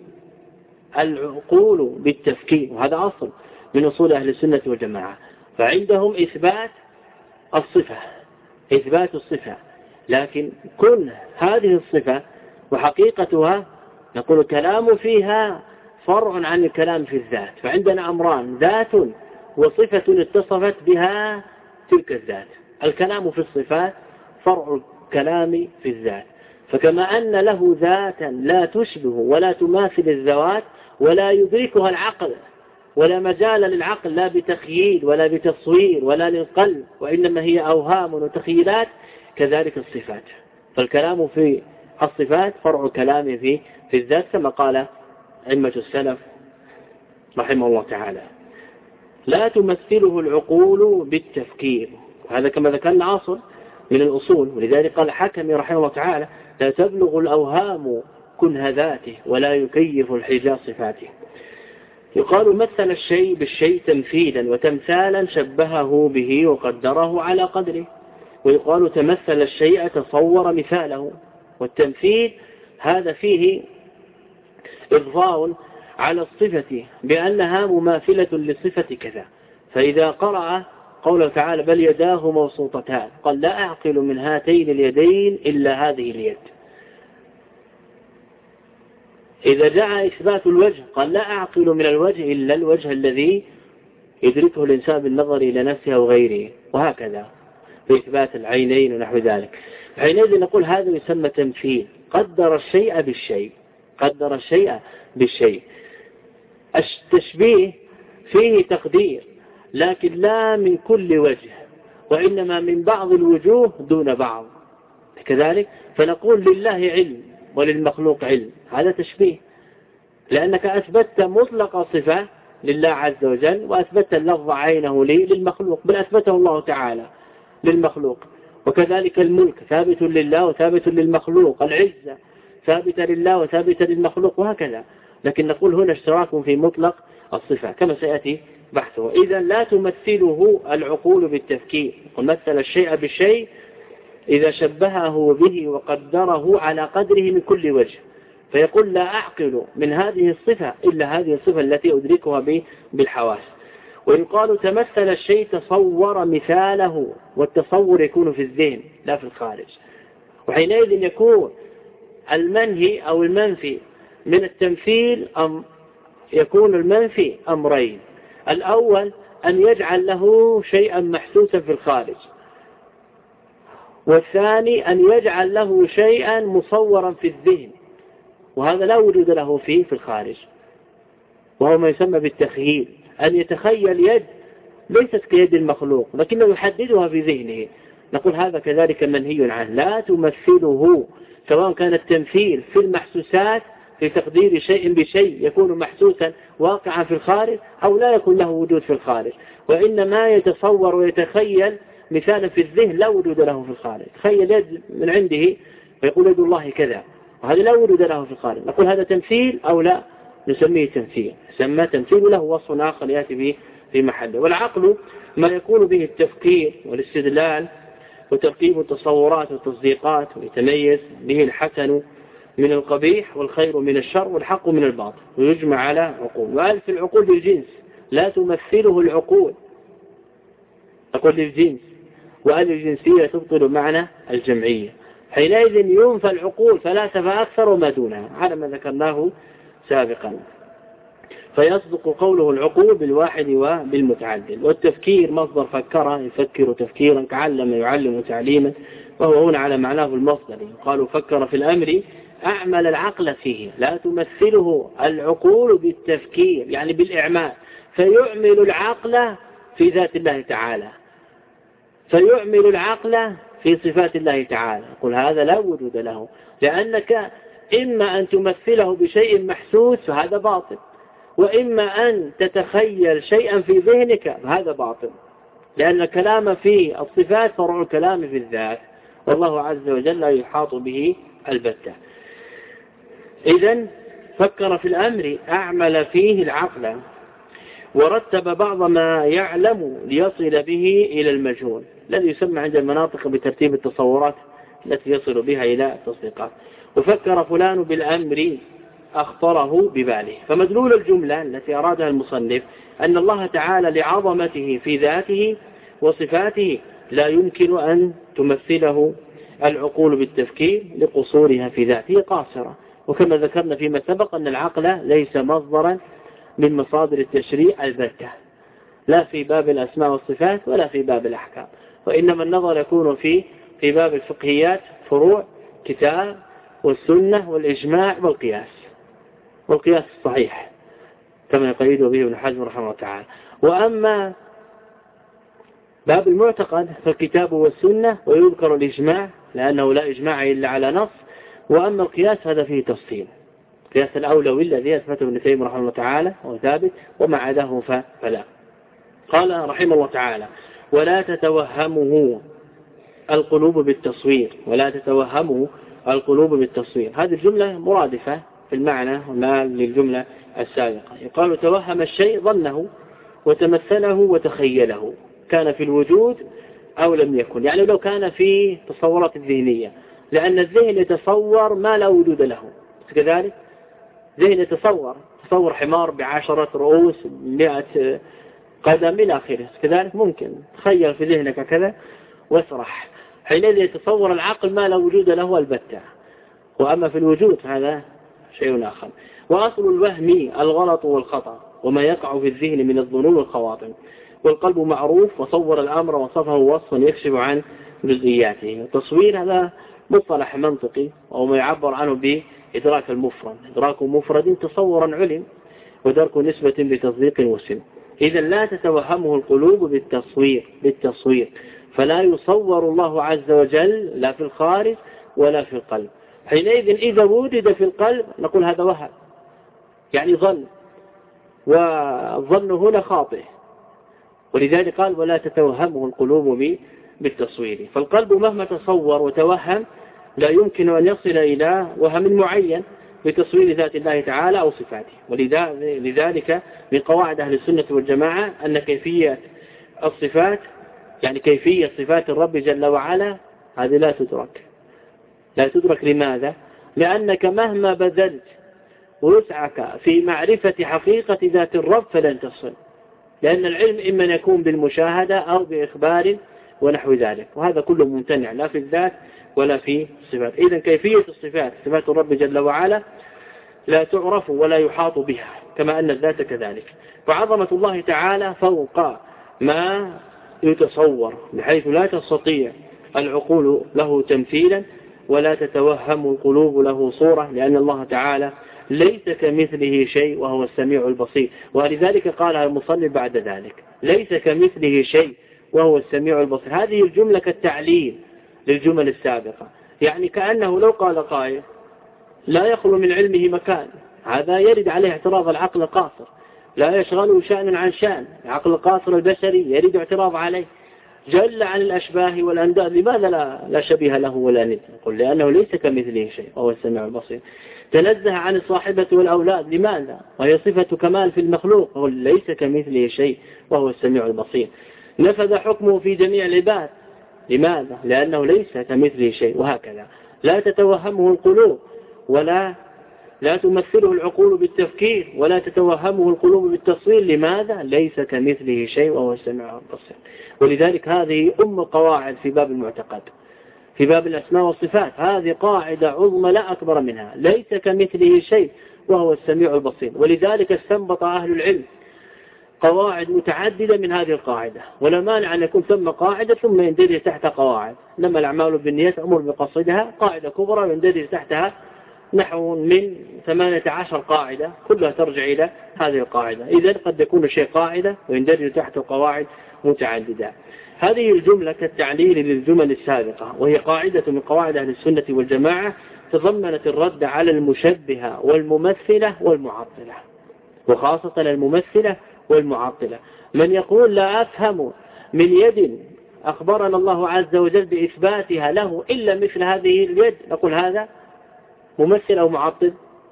العقول بالتفكير، وهذا أصل من أصول أهل السنة والجماعة، فعندهم إثبات الصفة، إثبات الصفة، لكن كل هذه الصفة وحقيقتها نقول الكلام فيها فرع عن الكلام في الذات. فعندنا أمران: ذات وصفة اتصفت بها تلك الذات. الكلام في الصفات فرع الكلام في الذات، فكما أن له ذاتا لا تشبه ولا تماثل الذوات ولا يدركها العقل ولا مجال للعقل لا بتخييل ولا بتصوير ولا للقلب، وإنما هي أوهام وتخيلات، كذلك الصفات. فالكلام في الصفات فرع الكلام في الذات، كما قال أئمة السلف رحمه الله تعالى: لا تمثله العقول بالتفكير. وهذا كما ذكرنا أصل من الأصول، ولذلك قال الحكمي رحمه الله تعالى: لا تبلغ الأوهام كنه ذاته ولا يكيف الحجاز صفاته. يقال مثل الشيء بالشيء تمثيلا، وتمثالا شبهه به وقدره على قدره. ويقال تمثل الشيء تصور مثاله. والتمثيل هذا فيه إضفاء على الصفة بأنها مماثلة للصفة كذا. فإذا قرأ قوله تعالى: بل يداه مبسوطتان، قال: لا أعقل من هاتين اليدين إلا هذه اليد. إذا جاء إثبات الوجه قال: لا أعقل من الوجه إلا الوجه الذي يدركه الإنسان بالنظر إلى نفسه أو غيره، وهكذا في إثبات العينين ونحو ذلك. حينئذ نقول هذا يسمى تمثيل، قدر الشيء بالشيء، قدر الشيء بالشيء. التشبيه فيه تقدير، لكن لا من كل وجه، وإنما من بعض الوجوه دون بعض، كذلك. فنقول لله علم وللمخلوق علم، هذا تشبيه، لأنك أثبتت مطلق صفة لله عز وجل، وأثبتت اللفظ عينه للمخلوق، بل أثبته الله تعالى للمخلوق. وكذلك الملك ثابت لله وثابت للمخلوق، العزة ثابتة لله وثابتة للمخلوق، وهكذا. لكن نقول هنا اشتراك في مطلق الصفة كما سيأتي بحثه. إذا لا تمثله العقول بالتفكير، مثل الشيء بالشيء إذا شبهه به وقدره على قدره من كل وجه، فيقول: لا أعقل من هذه الصفة إلا هذه الصفة التي أدركها بالحواس. ويقال تمثل الشيء تصور مثاله، والتصور يكون في الذهن لا في الخارج. وحينئذ يكون المنهي أو المنفي من التمثيل يكون المنفي أمرين: الأول أن يجعل له شيئا محسوسا في الخارج، والثاني أن يجعل له شيئا مصورا في الذهن، وهذا لا وجود له فيه في الخارج، وهو ما يسمى بالتخييل، أن يتخيل يد ليست كيد المخلوق لكنه يحددها في ذهنه. نقول هذا كذلك منهي عنه، لا تمثله، سواء كان التمثيل في المحسوسات في تقدير شيء بشيء يكون محسوسا واقعا في الخارج، أو لا يكون له وجود في الخارج، وإنما يتصور ويتخيل مثالا في الذهن لا وجود له في الخارج. تخيل يد من عنده ويقول يد الله كذا، وهذا لا وجود له في الخارج، نقول هذا تمثيل أو لا؟ نسميه تمثيل، سمى تمثيل له وصف آخر يأتي به في محله. والعقل ما يكون به التفكير والاستدلال وتركيب التصورات والتصديقات، ويتميز به الحسن من القبيح والخير من الشر والحق من الباطل، ويجمع على عقول. وألف العقول بالجنس لا تمثله العقول، أقول للجنس، وأل الجنسية تبطل معنى الجمعية. حينئذ ينفى العقول 3 فأكثر وما دونها على ما ذكرناه سابقا، فيصدق قوله العقول بالواحد وبالمتعدد. والتفكير مصدر فكر يفكر تفكيرا كعلم يعلم تعليما، وهو هنا على معناه المصدر. قالوا فكر في الأمر أعمل العقل فيه، لا تمثله العقول بالتفكير يعني بالإعمال، فيعمل العقل في ذات الله تعالى، فيعمل العقل في صفات الله تعالى. قل هذا لا وجود له، لأنك إما أن تمثله بشيء محسوس فهذا باطل، وإما أن تتخيل شيئا في ذهنك فهذا باطل، لأن الكلام في الصفات فرع الكلام في الذات، والله عز وجل لا يحاط به البتة. إذن فكر في الأمر أعمل فيه العقل، ورتب بعض ما يعلم ليصل به إلى المجهول، الذي يسمى عند المناطق بترتيب التصورات التي يصل بها إلى التصديقات. وفكر فلان بالأمر أخطره بباله. فمدلول الجملة التي أرادها المصنف أن الله تعالى لعظمته في ذاته وصفاته لا يمكن أن تمثله العقول بالتفكير لقصورها في ذاته قاصرة. وكما ذكرنا فيما سبق أن العقل ليس مصدرا من مصادر التشريع البتة، لا في باب الأسماء والصفات ولا في باب الأحكام، وإنما النظر يكون في باب الفقهيات، فروع كتاب والسنة والإجماع والقياس الصحيح كما يقيده به ابن حزم رحمه الله تعالى. وأما باب المعتقد فالكتاب والسنة، ويذكر الإجماع لأنه لا إجماع إلا على نص. وأما القياس هذا فيه تفصيل، قياس الأولوي الذي أثبته ابن تيمية رحمه الله تعالى وثابت، وما عداه فلا. قال رحمه الله تعالى ولا تتوهمه القلوب بالتصوير، ولا تتوهمه القلوب بالتصوير. هذه الجملة مرادفة في المعنى وما للجملة السابقة. يقال توهم الشيء ظنه وتمثله وتخيله، كان في الوجود أو لم يكن، يعني لو كان في تصورات الذهنية، لأن الذهن يتصور ما لا وجود له، كذلك ذهن تصور حمار ب10 رؤوس 100 قدم إلى آخره، كذلك ممكن تخيل في ذهنك كذا واسرح، حينئذ يتصور العقل ما لا وجود له البتة. وأما في الوجود هذا شيء آخر. وأصل الوهم الغلط والخطأ وما يقع في الذهن من الظنون والخواطر، والقلب معروف وصور الأمر وصفه وصفا يكشف عن جزئياته. التصوير هذا مصطلح منطقي وما يعبر عنه بإدراك المفرد، إدراك مفرد تصورا علم، ودرك نسبة بتصديق وسم. إذا لا تتوهمه القلوب بالتصوير، فلا يصور الله عز وجل لا في الخارج ولا في القلب. حينئذ إذا وجد في القلب نقول هذا وهم، يعني ظن، والظن هنا خاطئ، ولذلك قال ولا تتوهمه القلوب بالتصوير. فالقلب مهما تصور وتوهم لا يمكن أن يصل إلى وهم معين بتصوير ذات الله تعالى أو صفاته. ولذلك من قواعد أهل السنة والجماعة أن كيفية الصفات، يعني كيفية صفات الرب جل وعلا، هذه لا تدرك. لماذا؟ لأنك مهما بذلت وسعك في معرفة حقيقة ذات الرب فلن تصل، لأن العلم إما يكون بالمشاهدة أو بإخبار ونحو ذلك، وهذا كله ممتنع لا في الذات ولا في الصفات. إذن كيفية الصفات، صفات الرب جل وعلا لا تعرف ولا يحاط بها، كما أن الذات كذلك. وعظمة الله تعالى فوق ما يتصور، بحيث لا تستطيع العقول له تمثيلا ولا تتوهم القلوب له صورة، لأن الله تعالى ليس كمثله شيء وهو السميع البصير. ولذلك قال المصنف بعد ذلك ليس كمثله شيء وهو السميع البصير. هذه الجملة كالتعليل للجمل السابقة، يعني كأنه لو قال قائل لا يخلو من علمه مكان، هذا يرد عليه اعتراض العقل القاصر، لا يشغله شأن عن شأن، العقل القاصر البشري يرد اعتراض عليه. جل عن الأشباه والأنداد، لماذا لا شبيه له ولا ند؟ قل لأنه ليس كمثله شيء وهو السميع البصير. تنزه عن الصاحبة والأولاد، لماذا؟ وهي صفة كمال في المخلوق، قل ليس كمثله شيء وهو السميع البصير. نفذ حكمه في جميع العباد، لماذا؟ لأنه ليس كمثله شيء، وهكذا. لا تتوهمه القلوب، لا تمثله العقول بالتفكير ولا تتوهمه القلوب بالتصوير. لماذا؟ ليس كمثله شيء وهو السميع البصير. ولذلك هذه القواعد في باب المعتقد، في باب الأسماء والصفات، هذه قاعدة عظمى لا أكبر منها، ليس كمثله شيء وهو السميع البصير. ولذلك استنبط أهل العلم قواعد متعددة من هذه القاعدة، ولا مانع أن يكون ثم قاعدة ثم يندرج تحت قواعد. إنما الأعمال بالنيات أمر بقصدها، قاعدة كبرى يندرج تحتها نحو من 18 قاعدة كلها ترجع إلى هذه القاعدة. إذن قد يكون شيء قاعدة ويندرج تحت قواعد متعددة. هذه الجملة كالتعليل للجمل السابقة، وهي قاعدة من قواعد أهل السنة والجماعة، تضمنت الرد على المشبهة والممثلة والمعطلة، وخاصة الممثلة والمعطلة. من يقول لا أفهم من يد أخبرنا الله عز وجل بإثباتها له إلا مثل هذه اليد، نقول هذا ممثل أو معطل؟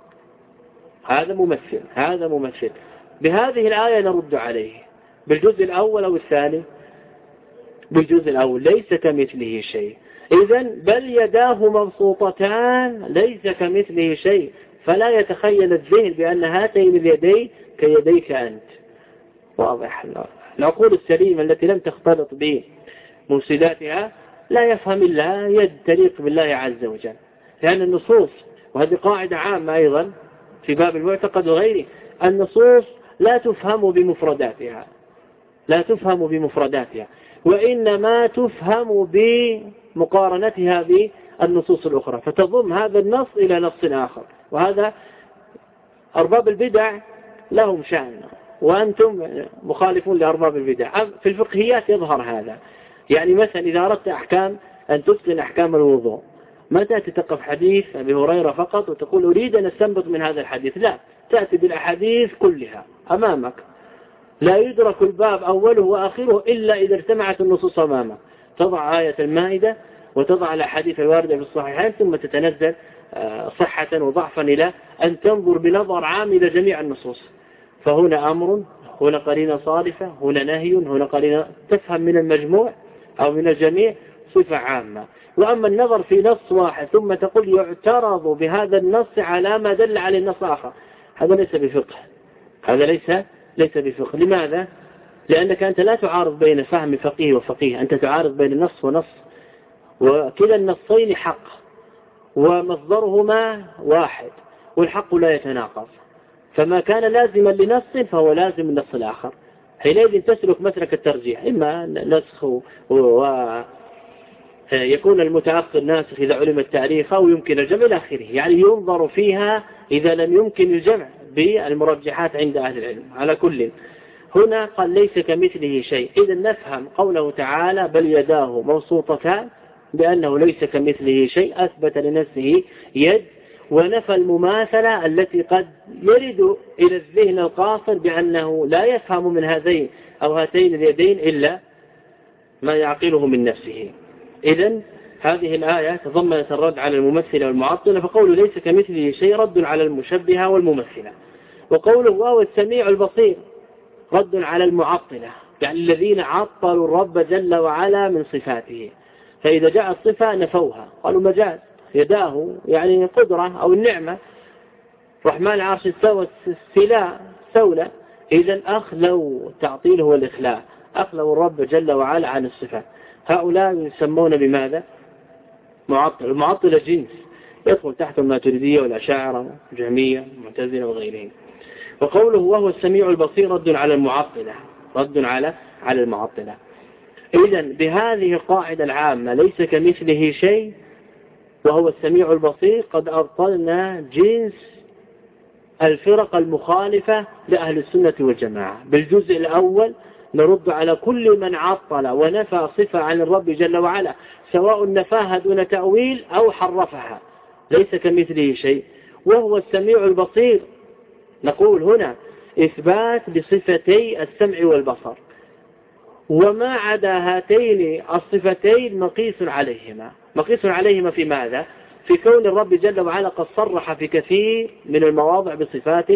هذا ممثل. بهذه الآية نرد عليه بالجزء الأول أو الثاني؟ بالجزء الأول، ليس كمثله شيء. إذن بل يداه مبسوطتان، ليس كمثله شيء، فلا يتخيل الذهن بأن هاتين اليدين كيديك أنت. واضح؟ العقول السليمة التي لم تختلط بمفسداتها لا يفهم إلا يد تليق بالله عز وجل، لأن النصوص، وهذه قاعدة عامة أيضا في باب المعتقد وغيره، النصوص لا تفهم بمفرداتها، وإنما تفهم بمقارنتها بالنصوص الأخرى، فتضم هذا النص إلى نص آخر. وهذا أرباب البدع لهم شأن، وأنتم مخالفون لأرباب البدع. في الفقهيات يظهر هذا. يعني مثلا إذا أردت أن تتقن أحكام الوضوء، متى تتقف حديث أبي هريرة فقط وتقول أريد أن أستنبط من هذا الحديث؟ لا، تأتي بالأحاديث كلها أمامك، لا يدرك الباب أوله وآخره إلا إذا اجتمعت النصوص أمامك. تضع آية المائدة وتضع الأحاديث الواردة في الصحيحين، ثم تتنزل صحة وضعفا إلى أن تنظر بنظر عام إلى جميع النصوص. فهنا أمر، هنا قرينة صارفة، هنا نهي، هنا قرينة، تفهم من المجموع أو من الجميع صفة عامة. وأما النظر في نص واحد ثم تقول يعترض بهذا النص على ما دل عليه النص آخر، هذا ليس بفقه، هذا ليس بفقه. لماذا؟ لأنك أنت لا تعارض بين فهم فقيه وفقيه، أنت تعارض بين نص ونص، وكلا النصين حق ومصدرهما واحد، والحق لا يتناقض، فما كان لازما لنص فهو لازم النص الآخر. حينئذ تسلك مسلك الترجيح، إما نسخ ويكون المتأخر ناسخ إذا علم التاريخ، أو يمكن الجمع إلى آخره. يعني ينظر فيها إذا لم يمكن الجمع بالمرجحات عند أهل العلم. على كل، هنا قال ليس كمثله شيء، إذا نفهم قوله تعالى بل يداه مبسوطتان بأنه ليس كمثله شيء، أثبت لنفسه يد، ونفى المماثلة التي قد يرد إلى الذهن القاصر بأنه لا يفهم من هذين أو هاتين اليدين إلا ما يعقله من نفسه. إذن هذه الآية تضمنت الرد على الممثلة والمعطلة، فقوله ليس كمثله شيء رد على المشبهة والممثلة، وقوله وهو السميع البصير رد على المعطلة، يعني الذين عطلوا الرب جل وعلا من صفاته. فإذا جاءت صفة نفوها، قالوا مجاز، يداه يعني قدرة أو النعمة، رحمن العرش استوى استولى، إذن أخلوا تعطيله والإخلاء، أخلوا الرب جل وعلا عن الصفات. هؤلاء يسمون بماذا؟ معطل جنس، يدخل تحت الماتريدية والأشاعرة والجهمية والمعتزلة وغيرهم. وقوله وهو السميع البصير رد على المعطلة، رد على المعطلة. إذن بهذه القاعدة العامة ليس كمثله شيء وهو السميع البصير قد أبطلنا جنس الفرق المخالفة لأهل السنة والجماعة. بالجزء الأول نرد على كل من عطل ونفى صفة عن الرب جل وعلا، سواء نفاها دون تأويل أو حرفها، ليس كمثله شيء وهو السميع البصير. نقول هنا إثبات بصفتي السمع والبصر، وما عدا هاتين الصفتين مقيس عليهما في ماذا؟ في كون الرب جل وعلا قد صرح في كثير من المواضع بصفات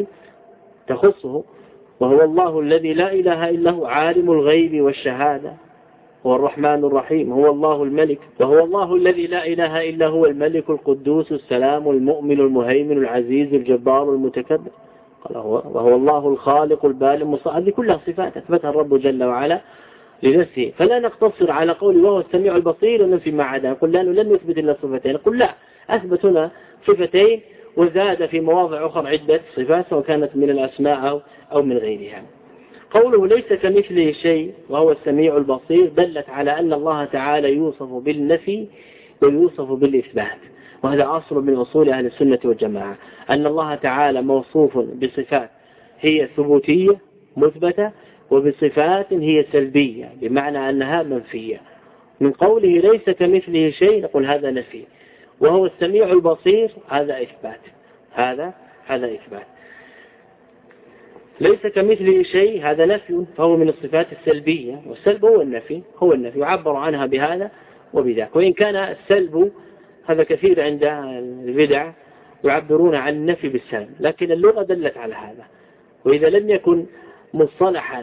تخصه، وهو الله الذي لا إله إلا هو عالم الغيب والشهادة، هو الرحمن الرحيم، هو الله الملك، وهو الله الذي لا إله إلا هو الملك القدوس السلام المؤمن المهيمن العزيز الجبار المتكبر. قال وهو الله الخالق البارئ المصور. هذه كلها صفات أثبتها الرب جل وعلا لنفسه، فلا نقتصر على قول وهو السميع البصير وننفي ما عداه. قل لا لن نثبت إلا صفتين، قل لا أثبت هنا صفتين وزاد في مواضع أخرى عدة صفات سواء كانت من الأسماء أو من غيرها. قوله ليس كمثله شيء وهو السميع البصير دلت على أن الله تعالى يوصف بالنفي ويوصف بالإثبات، وهذا أصل من أصول أهل السنة والجماعة، أن الله تعالى موصوف بصفات هي ثبوتية مثبتة وبصفات هي سلبية بمعنى أنها منفية. من قوله ليس كمثله شيء نقول هذا نفي، وهو السميع البصير هذا إثبات. هذا إثبات. ليس كمثله شيء هذا نفي، فهو من الصفات السلبية، والسلب هو النفي يعبر عنها بهذا وبذاك. وإن كان السلب هذا كثير عند البدع يعبرون عن النفي بالسلب، لكن اللغة دلت على هذا. وإذا لم يكن مصطلحا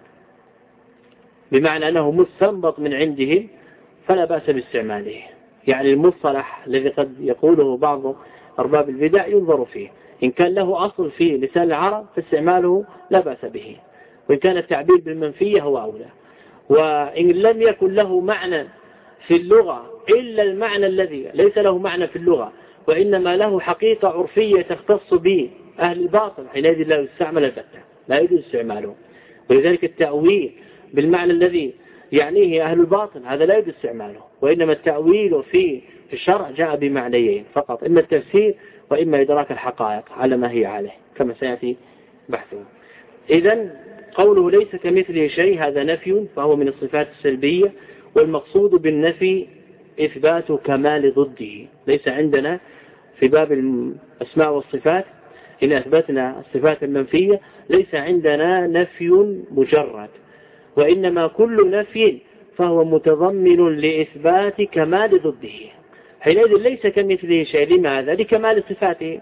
بمعنى أنه مستنبط من عندهم فلا بأس باستعماله. يعني المصطلح الذي قد يقوله بعض أرباب البدع ينظر فيه، إن كان له أصل في لسان العرب فاستعماله لا بأس به، وإن كان التعبير بالمنفية هو أولى. وإن لم يكن له معنى في اللغة إلا المعنى الذي ليس له معنى في اللغة وإنما له حقيقة عرفية تختص به أهل الباطل، حينئذ لا يستعمل البتة، لا يجوز استعماله. ولذلك التأويل بالمعنى الذي يعنيه أهل الباطل هذا لا يجوز استعماله، وإنما التأويل في الشرع جاء بمعنيين فقط، إما التفسير وإما إدراك الحقائق على ما هي عليه كما سيأتي بحثه. إذن قوله ليس كمثله شيء هذا نفي، فهو من الصفات السلبية، والمقصود بالنفي إثبات كمال ضده. ليس عندنا في باب الأسماء والصفات إن أثبتنا الصفات المنفية ليس عندنا نفي مجرد، وإنما كل نفي فهو متضمن لإثبات كمال ضده. حينئذ ليس كمثله شيء، لماذا؟ لكمال صفاته،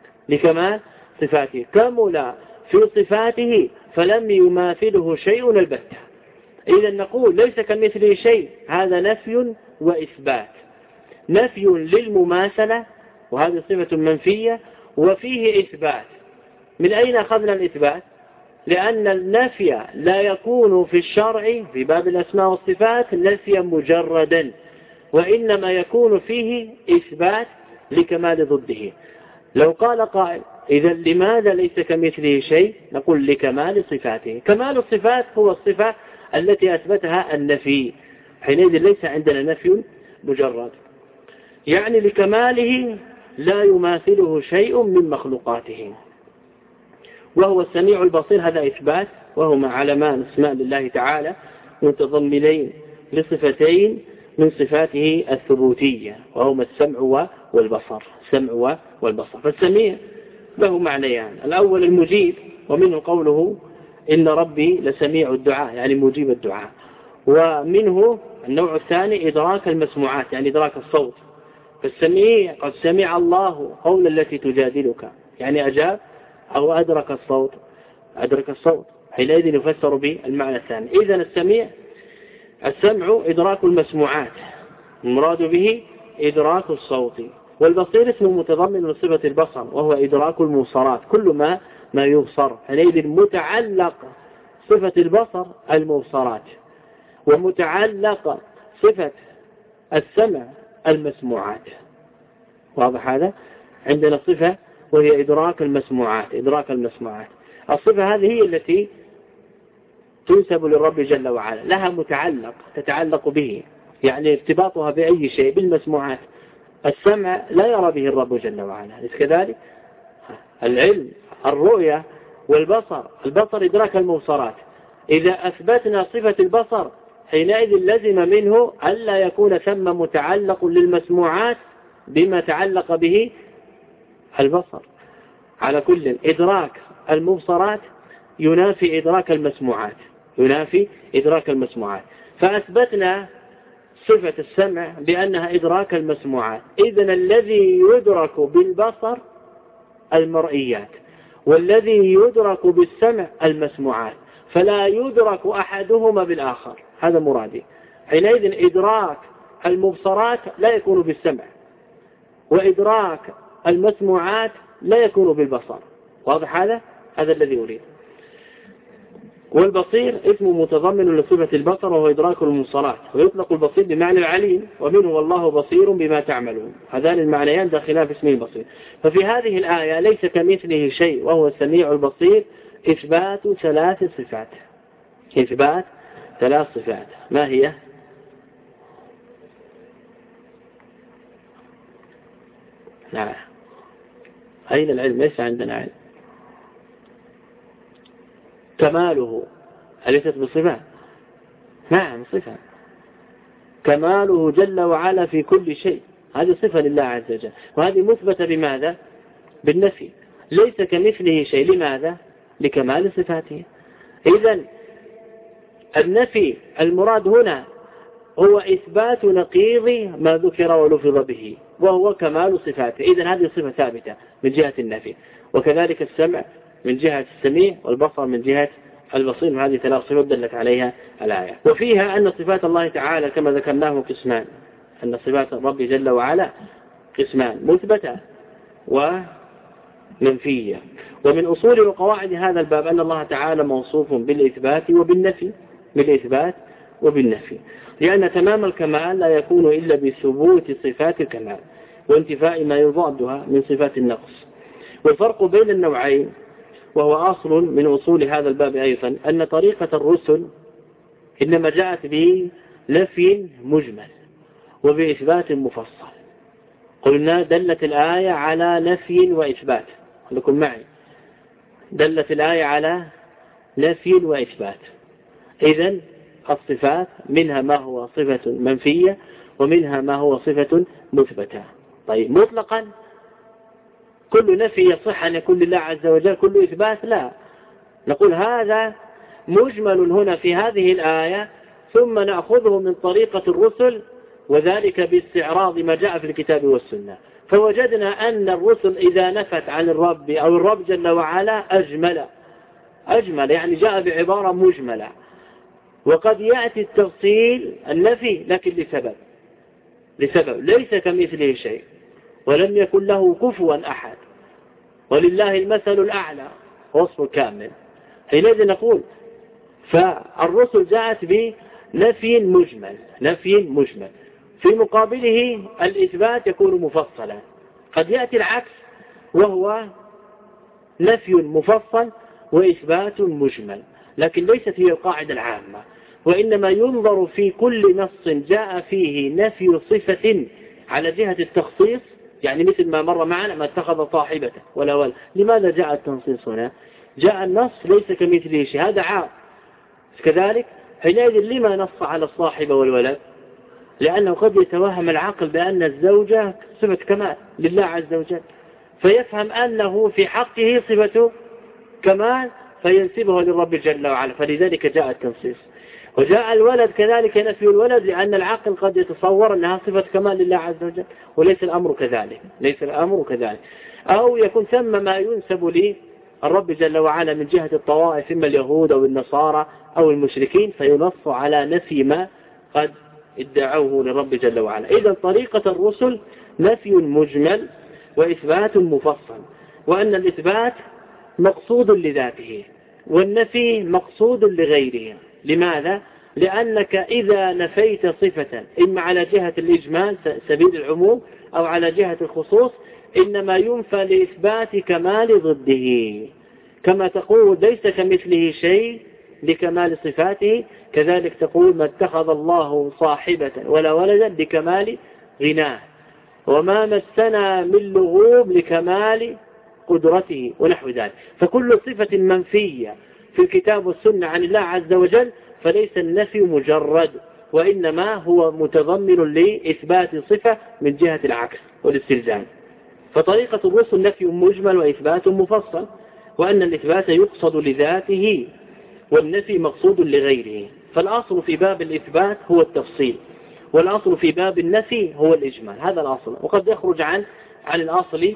كمل في صفاته فلم يماثله شيء البتة. إذا نقول ليس كمثله شيء هذا نفي وإثبات، نفي للمماثلة وهذه صفة منفية، وفيه إثبات. من أين أخذنا الإثبات؟ لأن النفي لا يكون في الشرع في باب الأسماء والصفات نفيا مجردا، وإنما يكون فيه إثبات لكمال ضده. لو قال قائل إذا لماذا ليس كمثله شيء؟ نقول لكمال صفاته. كمال الصفات هو الصفة التي أثبتها النفي، حينئذ ليس عندنا نفي مجرد، يعني لكماله لا يماثله شيء من مخلوقاته. وهو السميع البصير هذا إثبات، وهما علمان اسماء لله تعالى متضمنين لصفتين من صفاته الثبوتية، وهما السمع والبصر. فالسميع له معنيان، الأول المجيب، ومنه قوله إن ربي لسميع الدعاء يعني مجيب الدعاء، ومنه النوع الثاني إدراك المسموعات يعني إدراك الصوت. فالسميع قد سمع الله قول التي تجادلك يعني أجاب أو أدرك الصوت، حينئذ يفسر بالمعنى الثاني. إذن السمع إدراك المسموعات، المراد به إدراك الصوت. والبصير اسمه متضمن لصفة البصر، وهو إدراك المبصرات، كل ما يبصر، حينئذ متعلق صفة البصر المبصرات، ومتعلق صفة السمع المسموعات. واضح هذا؟ عندنا صفة وهي إدراك المسموعات. الصفة هذه هي التي تنسب للرب جل وعلا، لها متعلق تتعلق به، يعني ارتباطها بأي شيء بالمسموعات. السمع لا يرى به الرب جل وعلا، ليس كذلك؟ العلم، الرؤية، والبصر، البصر إدراك المبصرات. إذا أثبتنا صفة البصر حينئذ لزم منه ألا يكون ثم متعلق للمسموعات بما تعلق به البصر. على كل إدراك المبصرات ينافي إدراك المسموعات، فأثبتنا صفة السمع بأنها إدراك المسموعات. إذن الذي يدرك بالبصر المرئيات، والذي يدرك بالسمع المسموعات، فلا يدرك أحدهما بالآخر. هذا مرادي. حينئذ إدراك المبصرات لا يكون بالسمع، وإدراك المسموعات لا يكون بالبصر. واضح هذا الذي أريد. والبصير اسم متضمن لصفة البصر وهو إدراك المبصرات، ويطلق البصير بمعنى العليم، ومنه والله بصير بما تعملون. هذان المعنيان داخلان في اسم البصير. ففي هذه الآية ليس كمثله شيء وهو السميع البصير إثبات ثلاث صفات. إثبات ثلاث صفات. ما هي؟ نعم. أين العلم؟ ليس عندنا علم. كماله أليست بصفة؟ نعم صفة. كماله جل وعلا في كل شيء، هذه صفة لله عز وجل، وهذه مثبتة بماذا؟ بالنفي. ليس كمثله شيء. لماذا؟ لكمال صفاته. إذن النفي المراد هنا هو إثبات نقيض ما ذكر ولفظ به، وهو كمال صفاته. إذن هذه صفة ثابتة من جهة النفي، وكذلك السمع من جهة السميع، والبصر من جهة البصير. وهذه ثلاث صفات دلت عليها الآية. وفيها أن صفات الله تعالى كما ذكرناه قسمان، أن صفات الرب جل وعلا قسمان: مثبتة ومنفية. ومن أصول وقواعد هذا الباب أن الله تعالى موصوف بالإثبات وبالنفي، بالإثبات وبالنفي، لأن تمام الكمال لا يكون إلا بثبوت صفات الكمال وانتفاء ما يضادها من صفات النقص. والفرق بين النوعين، وهو أصل من أصول هذا الباب أيضا، أن طريقة الرسل إنما جاءت بنفي مجمل وبإثبات مفصل. قلنا دلت الآية على نفي وإثبات. خليكم معي، دلت الآية على نفي وإثبات. إذن الصفات منها ما هو صفة منفية ومنها ما هو صفة مثبتة. طيب مطلقا كل نفي يصح أن يكون لله عز وجل، كل إثبات لا. نقول هذا مجمل هنا في هذه الآية، ثم نأخذه من طريقة الرسل، وذلك باستعراض ما جاء في الكتاب والسنة. فوجدنا أن الرسل إذا نفت عن الرب أو الرب جل وعلا أجمل، يعني جاء بعبارة مجملة. وقد يأتي التفصيل النفي لكن لسبب ليس كمثله شيء ولم يكن له كفوا أحد ولله المثل الأعلى، وصف كامل. حينئذ نقول فالرسل جاءت بنفي مجمل، في مقابله الإثبات يكون مفصلا. قد يأتي العكس وهو نفي مفصل وإثبات مجمل، لكن ليست هي القاعدة العامة، وإنما ينظر في كل نص جاء فيه نفي صفة على جهة التخصيص، يعني مثل ما مر معنا ما اتخذ صاحبته ولا ولد. لماذا جاء التنصيص هنا؟ جاء النص ليس كمثله شيء، هذا عام. كذلك حينئذ لما نص على الصاحبة والولد؟ لأنه قد يتوهم العقل بأن الزوجة صفة كمال لله عز وجل، فيفهم أنه في حقه صفة كمال فينسبها للرب جل وعلا، فلذلك جاء التنصيص. وجاء الولد كذلك نفي الولد، لأن العقل قد يتصور أنها صفة كمال لله عز وجل، وليس الأمر كذلك. أو يكون ثم ما ينسب للرب جل وعلا من جهة الطوائف، إما اليهود أو النصارى أو المشركين، فينص على نفي ما قد ادعوه للرب جل وعلا. إذا طريقة الرسل نفي مجمل وإثبات مفصل، وأن الإثبات مقصود لذاته والنفي مقصود لغيره. لماذا؟ لأنك إذا نفيت صفة إما على جهة الإجمال سبيل العموم أو على جهة الخصوص، إنما ينفى لإثبات كمال ضده، كما تقول ليس كمثله شيء لكمال صفاته، كذلك تقول ما اتخذ الله صاحبة ولا ولدا لكمال غناه، وما مسنا من لغوب لكمال قدرته ونحو ذلك. فكل صفة منفية في الكتاب والسنة عن الله عز وجل فليس النفي مجرد، وإنما هو متضمن لإثبات صفة من جهة العكس والاستلزام. فطريقة الرسل نفي مجمل وإثبات مفصل، وأن الإثبات يقصد لذاته والنفي مقصود لغيره. فالأصل في باب الإثبات هو التفصيل، والأصل في باب النفي هو الإجمال، هذا الأصل، وقد يخرج عن الأصل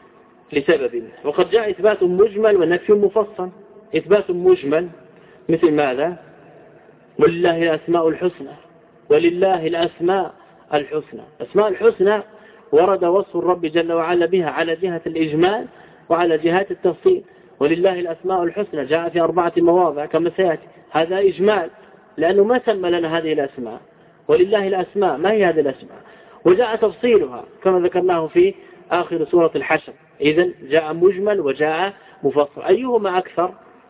لسبب. وقد جاء إثبات مجمل ونفي مفصل. إثبات مجمل مثل ماذا؟ ولله الأسماء الحسنى، ولله الأسماء الحسنى. أسماء الحسنى ورد وصف الرب جل وعلا بها على جهة الإجمال وعلى جهة التفصيل. ولله الأسماء الحسنى جاء في 4 مواضع كما سيأتي، هذا إجمال لأنه ما سمى لنا هذه الأسماء. ولله الأسماء، ما هي هذه الأسماء؟ وجاء تفصيلها كما ذكرناه في آخر سورة الحشر. إذن جاء مجمل وجاء مفصل، أيهما أكثر؟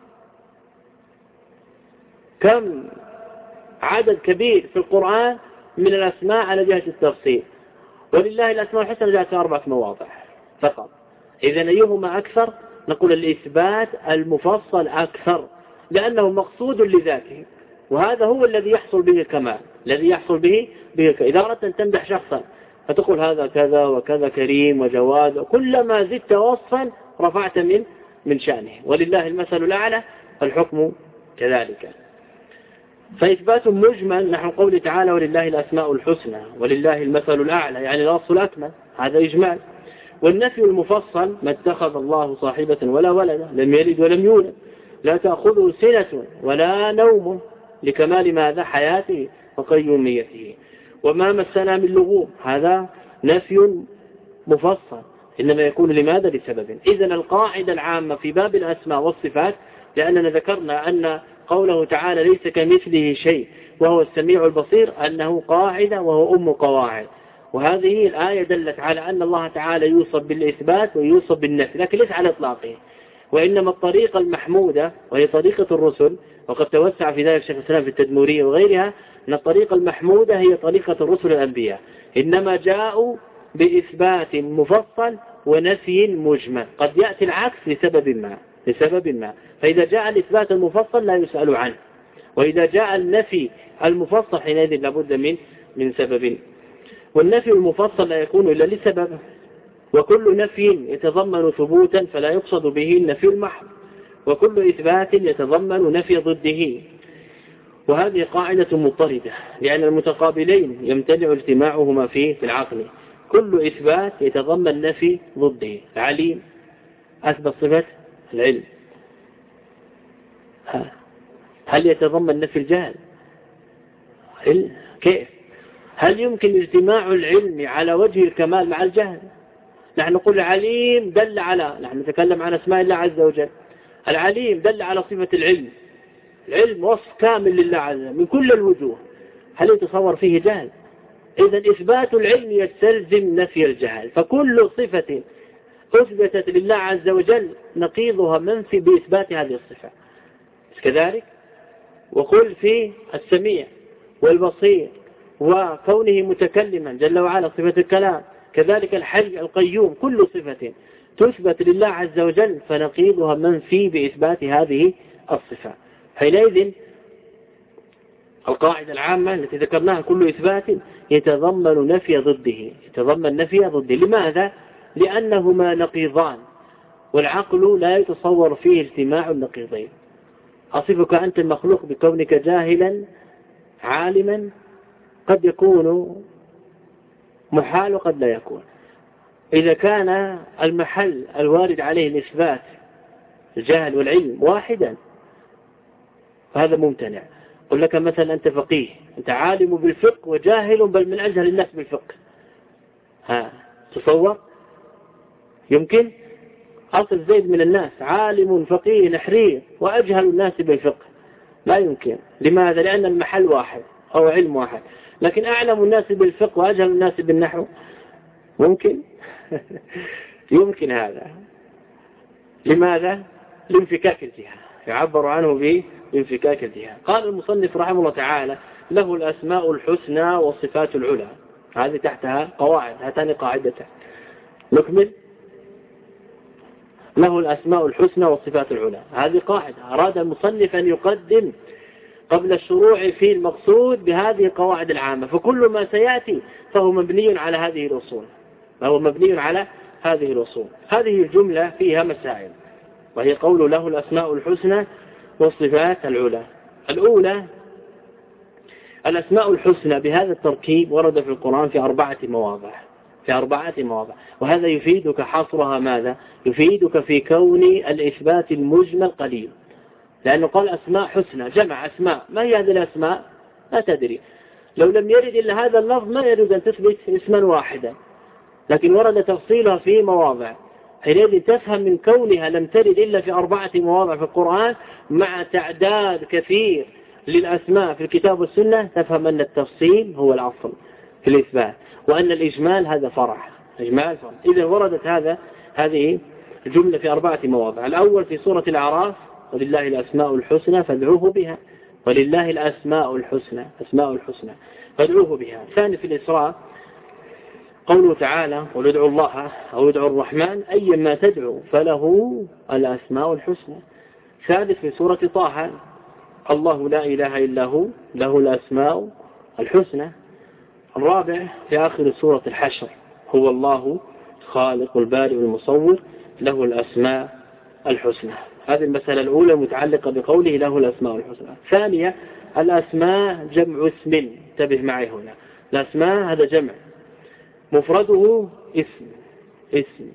كم عدد كبير في القرآن من الأسماء على جهة التفصيل. ولله الأسماء الحسنى جاءت في 4 مواضع فقط. إذن أيهما أكثر؟ نقول الإثبات المفصل أكثر، لأنه مقصود لذاته، وهذا هو الذي يحصل به الكمال، الذي يحصل به إذا أردت أن تمدح شخصا فتقول هذا كذا وكذا كريم وجواد، كلما زدت وصفا رفعت من شأنه. ولله المثل الأعلى، الحكم كذلك. فإثبات مجمل نحو قوله تعالى ولله الأسماء الحسنى ولله المثل الأعلى، يعني الوصف الأكمل، هذا إجمال. والنفي المفصل ما اتخذ الله صاحبة ولا ولدا، لم يلد ولم يولد، لا تأخذه سنة ولا نوم، لكمال ماذا؟ حياته وقيوميته. وما مسنا من لغوب، هذا نفي مفصل، إنما يكون لماذا؟ لسبب. إذن القاعدة العامة في باب الأسماء والصفات، لأننا ذكرنا أن قوله تعالى ليس كمثله شيء وهو السميع البصير أنه قاعدة وهو أم القواعد. وهذه الآية دلت على أن الله تعالى يوصف بالإثبات ويوصف بالنفي، لكن ليس على إطلاقه، وإنما الطريقة المحمودة وهي طريقة الرسل، وقد توسع في ذلك شيخ الإسلام في التدمورية وغيرها، أن الطريقة المحمودة هي طريقة الرسل الأنبياء، إنما جاءوا بإثبات مفصل ونفي مجمل. قد يأتي العكس لسبب ما. فإذا جاء الإثبات المفصل لا يسأل عنه، وإذا جاء النفي المفصل حينئذ لابد من سبب. والنفي المفصل لا يكون إلا لسبب، وكل نفي يتضمن ثبوتا فلا يقصد به النفي المحض، وكل إثبات يتضمن نفي ضده. وهذه قاعدة مضطردة، لأن المتقابلين يمتنع اجتماعهما في العقل. كل إثبات يتضمن نفي ضده. العليم أثبت صفة العلم، هل يتضمن نفي الجهل؟ كيف؟ هل يمكن اجتماع العلم على وجه الكمال مع الجهل؟ نحن نقول العليم دل على، نحن نتكلم عن أسماء الله عز وجل، العليم دل على صفة العلم، العلم وصف كامل لله عز وجل من كل الوجوه، هل يتصور فيه جهل؟ إذن إثبات العلم يستلزم نفي الجهل، فكل صفة أثبتت لله عز وجل نقيضها منفي بإثبات هذه الصفة كذلك. وقل في السميع والبصير وكونه متكلما جل وعلا صفة الكلام، كذلك الحي القيوم، كل صفة تثبت لله عز وجل فنقيضها منفي بإثبات هذه الصفة. حينئذ القاعدة العامة التي ذكرناها كل إثبات يتضمن نفي ضده، لماذا؟ لأنهما نقيضان، والعقل لا يتصور فيه اجتماع النقيضين. أصفك أنت المخلوق بكونك جاهلا عالما، قد يكون محال وقد لا يكون. إذا كان المحل الوارد عليه الإثبات الجهل والعلم واحدا فهذا ممتنع. قل لك مثلا أنت فقيه، أنت عالم بالفقه وجاهل بل من أجهل الناس بالفقه، تصور؟ يمكن؟ أصل زيد من الناس عالم فقيه نحرير وأجهل الناس بالفقه، لا يمكن. لماذا؟ لأن المحل واحد أو علم واحد. لكن أعلم الناس بالفقه وأجهل الناس بالنحو ممكن؟ يمكن هذا. لماذا؟ لانفكاك الجهة، يعبر عنه بانفكاك الجهة. قال المصنف رحمه الله تعالى له الأسماء الحسنى والصفات العلى، هذه تحتها قواعد، هاتان قاعدتان. نكمل. له الأسماء الحسنى والصفات العلى، هذه قاعدة أراد المصنف أن يقدم قبل الشروع في المقصود بهذه القواعد العامة، فكل ما سيأتي فهو مبني على هذه الأصول. هذه الجملة فيها مسائل، وهي قول له الأسماء الحسنى والصفات العلى. الأولى الأسماء الحسنى بهذا التركيب ورد في القرآن في 4 مواضع، وهذا يفيدك حصرها ماذا؟ يفيدك في كون الإثبات المجمل قليل، لأنه قال أسماء حسنى، جمع أسماء، ما هي هذه الأسماء؟ لا تدري، لو لم يرد إلا هذا اللفظ ما يريد أن تثبت اسما واحدا، لكن ورد تفصيلها في مواضع، حينئذ تفهم من كونها لم ترد إلا في 4 مواضع في القرآن مع تعداد كثير للأسماء في الكتاب والسنة، تفهم أن التفصيل هو الأصل في الإثبات، وأن الإجمال هذا فرع. إجمال فرع. إذا وردت هذه الجملة في 4 مواضع. الأول في سورة الأعراف: ولله الأسماء الحسنى فادعوه بها. ولله الأسماء الحسنى، أسماء الحسنى فادعوه بها. الثاني في الإسراء قوله تعالى: قل ادعوا الله أو ادعوا الرحمن أيما تدعو فله الأسماء الحسنى. ثالث في سورة طه: الله لا إله إلا هو له الأسماء الحسنى. الرابع في آخر سورة الحشر: هو الله خالق البارئ المصور له الأسماء الحسنى. هذه المسألة الأولى متعلقة بقوله له الأسماء الحسنى. ثانية: الأسماء جمع اسم. انتبه معي هنا، الأسماء هذا جمع، مفرده اسم،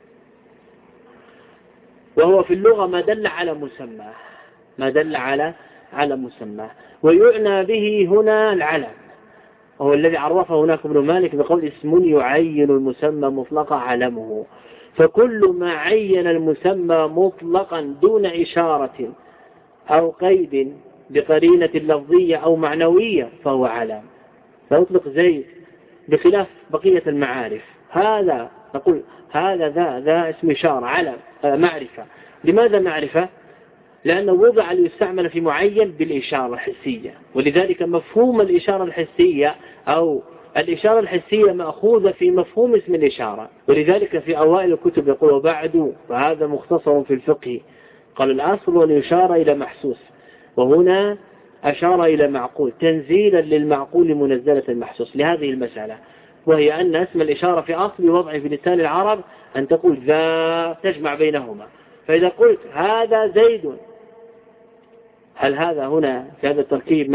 وهو في اللغة ما دل على مسمى، ما دل على مسمى، ويعنى به هنا العلم، وهو الذي عرفه هناك ابن مالك بقول: اسم يعين المسمى مطلقا علمه. فكل ما عين المسمى مطلقا دون إشارة أو قيد بقرينة لفظية أو معنوية فهو علم. فأطلق زيد بخلاف بقية المعارف. هذا نقول هذا ذا اسم إشارة، علم، معرفة. لماذا معرفة؟ لأنه وضع ليستعمل في معين بالإشارة الحسية، ولذلك مفهوم الإشارة الحسية أو الإشارة الحسية مأخوذة في مفهوم اسم الإشارة. ولذلك في أوائل الكتب يقول: وبعد فهذا مختصر في الفقه. قال: الأصل أن يشار إلى محسوس، وهنا أشار إلى معقول تنزيلا للمعقول منزلة المحسوس لهذه المسألة، وهي أن اسم الإشارة في أصل وضعه في لسان العرب أن تقول ذا، تجمع بينهما. فإذا قلت هذا زيد، هل هذا هنا في هذا التركيب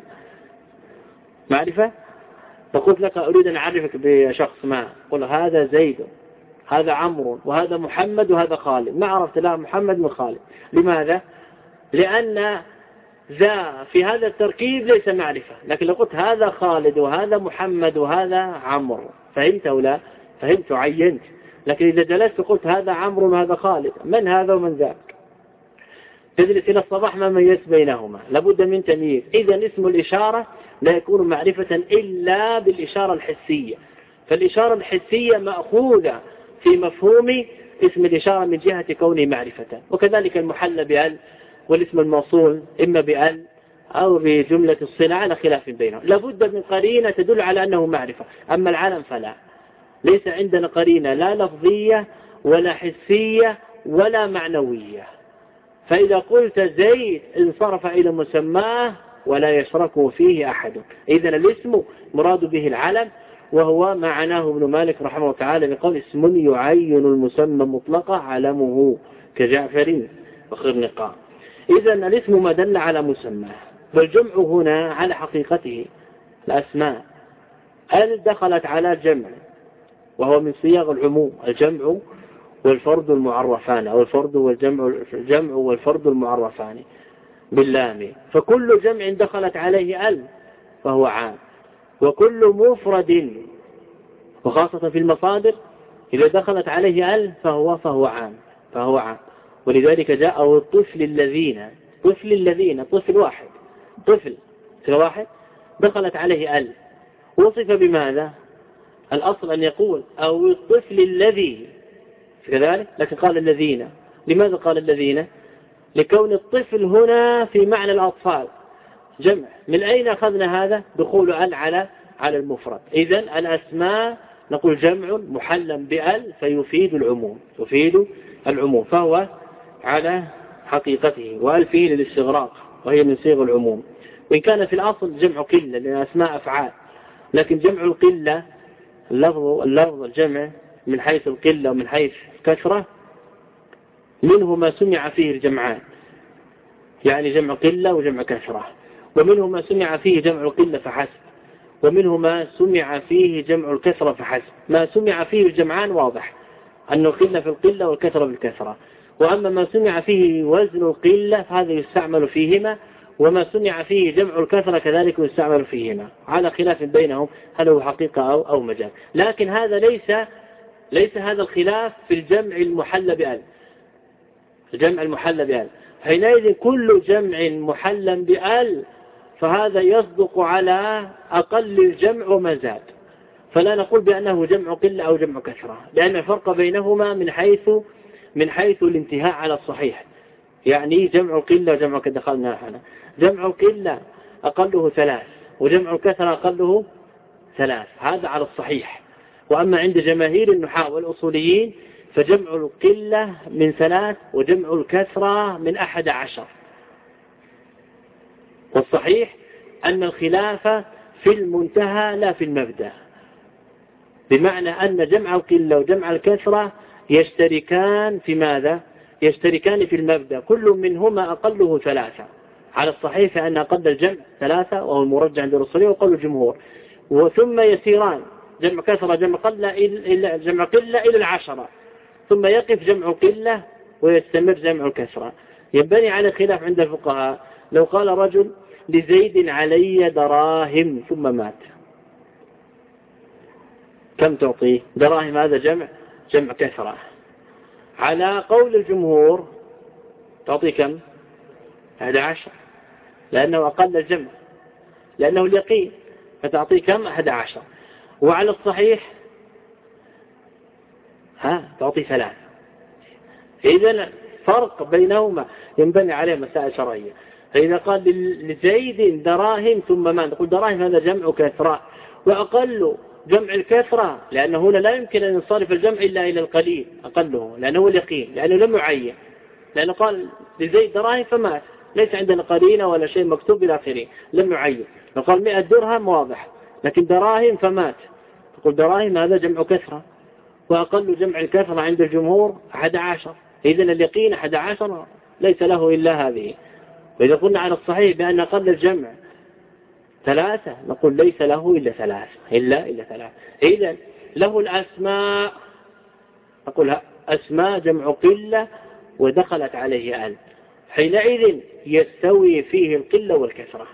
معرفة؟ فقلت لك أريد أن أعرفك بشخص ما، قل هذا زيد، هذا عمرو، وهذا محمد، وهذا خالد. ما عرفت لا محمد من خالد. لماذا؟ لأن ذا في هذا التركيب ليس معرفة. لكن لو قلت هذا خالد وهذا محمد وهذا عمرو، فهمت أو لا؟ فهمت، عينت. لكن إذا جلست قلت هذا عمرو وهذا خالد، من هذا ومن ذاك؟ تجلس إلى الصباح ما ميز بينهما، لابد من تمييز. إذا اسم الإشارة لا يكون معرفة إلا بالإشارة الحسية. فالإشارة الحسية مأخوذة في مفهوم اسم الإشارة من جهة كونه معرفة. وكذلك المحل بأل، والاسم الموصول إما بأل أو بجملة الصلة على خلاف بينهم. لابد من قرينة تدل على أنه معرفة. أما العلم فلا، ليس عندنا قرينة لا لفظية ولا حسية ولا معنوية. فإذا قلت زيد انصرف إلى مسماه ولا يشركه فيه أحد. إذن الاسم مراد به العلم، وهو ما عناه ابن مالك رحمه الله تعالى بقول: اسم يعين المسمى مطلقا علمه كجعفر وخرنقاء. إذن الاسم ما دل على مسماه، والجمع هنا على حقيقته الأسماء. هل دخلت على جمع، وهو من صيغ العموم، الجمع والفرد المعرفان، أو الفرد والجمع والفرد المعرفان باللام. فكل جمع دخلت عليه ال فهو عام، وكل مفرد، وخاصة في المصادر إذا دخلت عليه ال فهو عام. ولذلك جاء الطفل الذين طفل واحد دخلت عليه ال، وصف بماذا؟ الأصل أن يقول أو الطفل الذي كذلك، لكن قال الذين. لماذا قال الذين؟ لكون الطفل هنا في معنى الأطفال جمع. من أين أخذنا هذا؟ دخول ال على المفرد. إذن الأسماء نقول جمع محلا بال فيفيد العموم، فهو على حقيقته. وال فيه للاستغراق، وهي من صيغ العموم. وإن كان في الأصل جمع قلة لأن أسماء أفعال، لكن جمع القلة اللفظ الجمع من حيث القلة ومن حيث كثرة منه ما سمع فيه الجمعان، يعني جمع قلة وجمع كثرة. ومنه ما سمع فيه جمع القلة فحسب، ومنه ما سمع فيه جمع الكثرة فحسب. ما سمع فيه الجمعان واضح أن القلة في القلة والكثرة بالكثرة. وأما ما سمع فيه وزن القلة فهذا يستعمل فيهما، وما صنع فيه جمع الكثرة كذلك يستعمل فيهما، على خلاف بينهم هل هو حقيقة أو مجاز. لكن هذا ليس هذا الخلاف في الجمع المحل بأل. الجمع المحل بأل حينئذ كل جمع محل بأل فهذا يصدق على أقل الجمع وما زاد، فلا نقول بأنه جمع قلة أو جمع كثرة، لأن الفرق بينهما من حيث الانتهاء على الصحيح. يعني جمع القلة وجمع كثرة دخلنا هنا، جمع القلة أقله 3 وجمع الكثرة أقله 3، هذا على الصحيح. وأما عند جماهير النحاة والأصوليين فجمع القلة من 3 وجمع الكثرة من 11. والصحيح أن الخلاف في المنتهى لا في المبدأ، بمعنى أن جمع القلة وجمع الكثرة يشتركان في ماذا؟ يشتركان في المبدأ، كل منهما أقله 3 على الصحيح، فأن أقل الجمع 3 وهو المرجع عند الأصوليين وقول الجمهور، وثم يسيران جمع كثرة جمع قلة إلى 10، ثم يقف جمع قلة ويستمر جمع الكثرة. ينبني على خلاف عند الفقهاء. لو قال رجل لزيد علي دراهم ثم مات، كم تعطيه؟ دراهم هذا جمع كثرة. على قول الجمهور تعطيه كم؟ 11، لأنه أقل الجمع، لأنه اليقين، فتعطيه كم؟ 11. وعلى الصحيح تعطيه 3. إذن فرق بينهما ينبني عليه مسائل شرعية. فإذا قال لزيد دراهم ثم ما نقول دراهم هذا جمع كثرة، وأقل جمع الكثرة، لأنه هنا لا يمكن أن ينصرف الجمع إلا إلى القليل أقله، لأنه هو اليقين، لأنه لم يعين، لأنه قال لزيد دراهم فمات، ليس عندنا قرينة ولا شيء مكتوب إلى آخره، لم يعين. لو قال 100 درهم واضح، لكن دراهم فمات، تقول دراهم هذا جمع كثرة، وأقل جمع الكثرة عند الجمهور 11. إذن اليقين 11 ليس له إلا هذه. وإذا قلنا على الصحيح بأن أقل الجمع 3 نقول ليس له إلا 3 إلا 3. إذن له الأسماء، نقول أسماء جمع قلة ودخلت عليه أل، حينئذ يستوي فيه القلة والكثرة،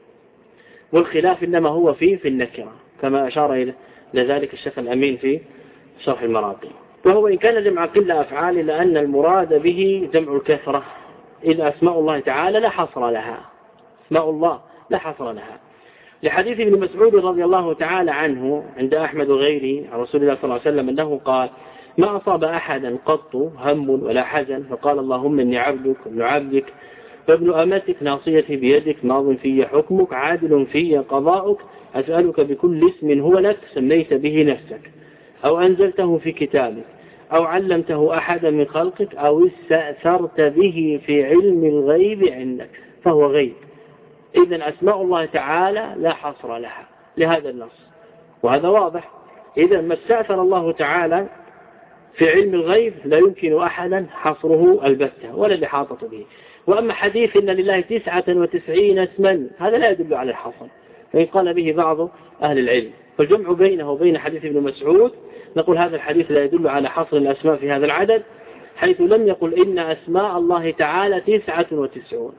والخلاف إنما هو في النكرة، كما أشار إلى ذلك الشيخ الأمين في شرح المراقي. وهو إن كان جمع قلة أفعال لأن المراد به جمع الكثرة، إذ أسماء الله تعالى لا حصر لها، أسماء الله لا حصر لها، لحديث ابن مسعود رضي الله تعالى عنه عند أحمد وغيره عن رسول الله صلى الله عليه وسلم أنه قال: ما أصاب أحدا قط هم ولا حزن فقال اللهم إني عبدك ابن عبدك فابن أمتك ناصيتي بيدك ماض في حكمك عادل في قضاؤك أسألك بكل اسم هو لك سميت به نفسك أو أنزلته في كتابك أو علمته أحدا من خلقك أو استأثرت به في علم الغيب عندك، فهو غيب. إذن أسماء الله تعالى لا حصر لها لهذا النص، وهذا واضح. إذن ما استأثر الله تعالى في علم الغيب لا يمكن أحدا حصره البتة ولا الإحاطة به. وأما حديث إن لله 99 اسما هذا لا يدل على الحصر، فإن قال به بعض أهل العلم، فالجمع بينه وبين حديث ابن مسعود نقول هذا الحديث لا يدل على حصر الأسماء في هذا العدد، حيث لم يقل إن أسماء الله تعالى 99،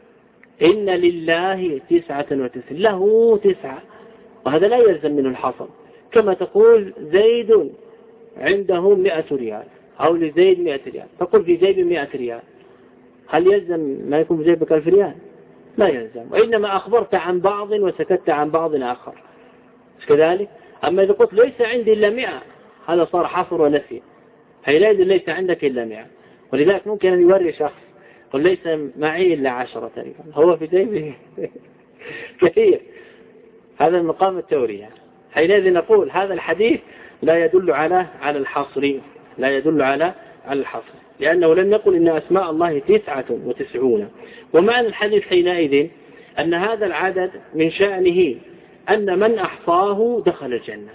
إن لله 99 له 9، وهذا لا يلزم منه الحصر. كما تقول زيد عنده 100 ريال أو لزيد 100 ريال، تقول في جيب 100 ريال، هل يلزم ما يكون في جيبك 1000 ريال؟ لا يلزم، وإنما أخبرت عن بعض وسكت عن بعض آخر، مش كذلك؟ أما إذا قلت ليس عندي إلا 100 هذا صار حصر ونفي، حينئذ ليس عندك إلا 100. ولذلك ممكن أن يوري شخص قل ليس معي إلا 10 تقريبا، هو في جيبه كثير، هذا المقام التورية. حينئذ نقول هذا الحديث لا يدل على الحصر، لا يدل على الحصر، لأنه لم يقل إن أسماء الله 99. ومعنى الحديث حينئذ أن هذا العدد من شأنه أن من أحصاه دخل الجنة.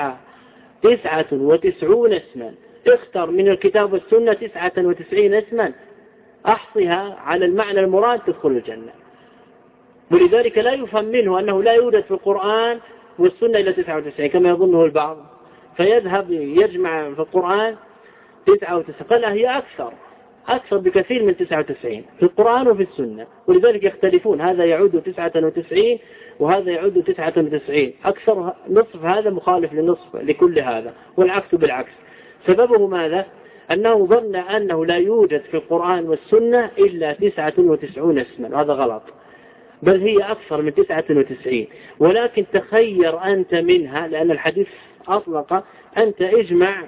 99 اسما، اختر من الكتاب والسنة 99 اسما أحصها على المعنى المراد تدخل الجنة. ولذلك لا يفهم منه أنه لا يوجد في القرآن والسنة إلى 99 كما يظنه البعض، فيذهب يجمع في القرآن 99 قال هي أكثر، أكثر بكثير من 99 في القرآن وفي السنة، ولذلك يختلفون، هذا يعود 99 وهذا يعود 99، أكثر نصف هذا مخالف للنصف لكل هذا، والعكس بالعكس. سببه ماذا؟ أنه ظن أنه لا يوجد في القرآن والسنة إلا 99 اسما، وهذا غلط، بل هي أكثر من 99، ولكن تخير أنت منها، لأن الحديث أطلق أنت اجمع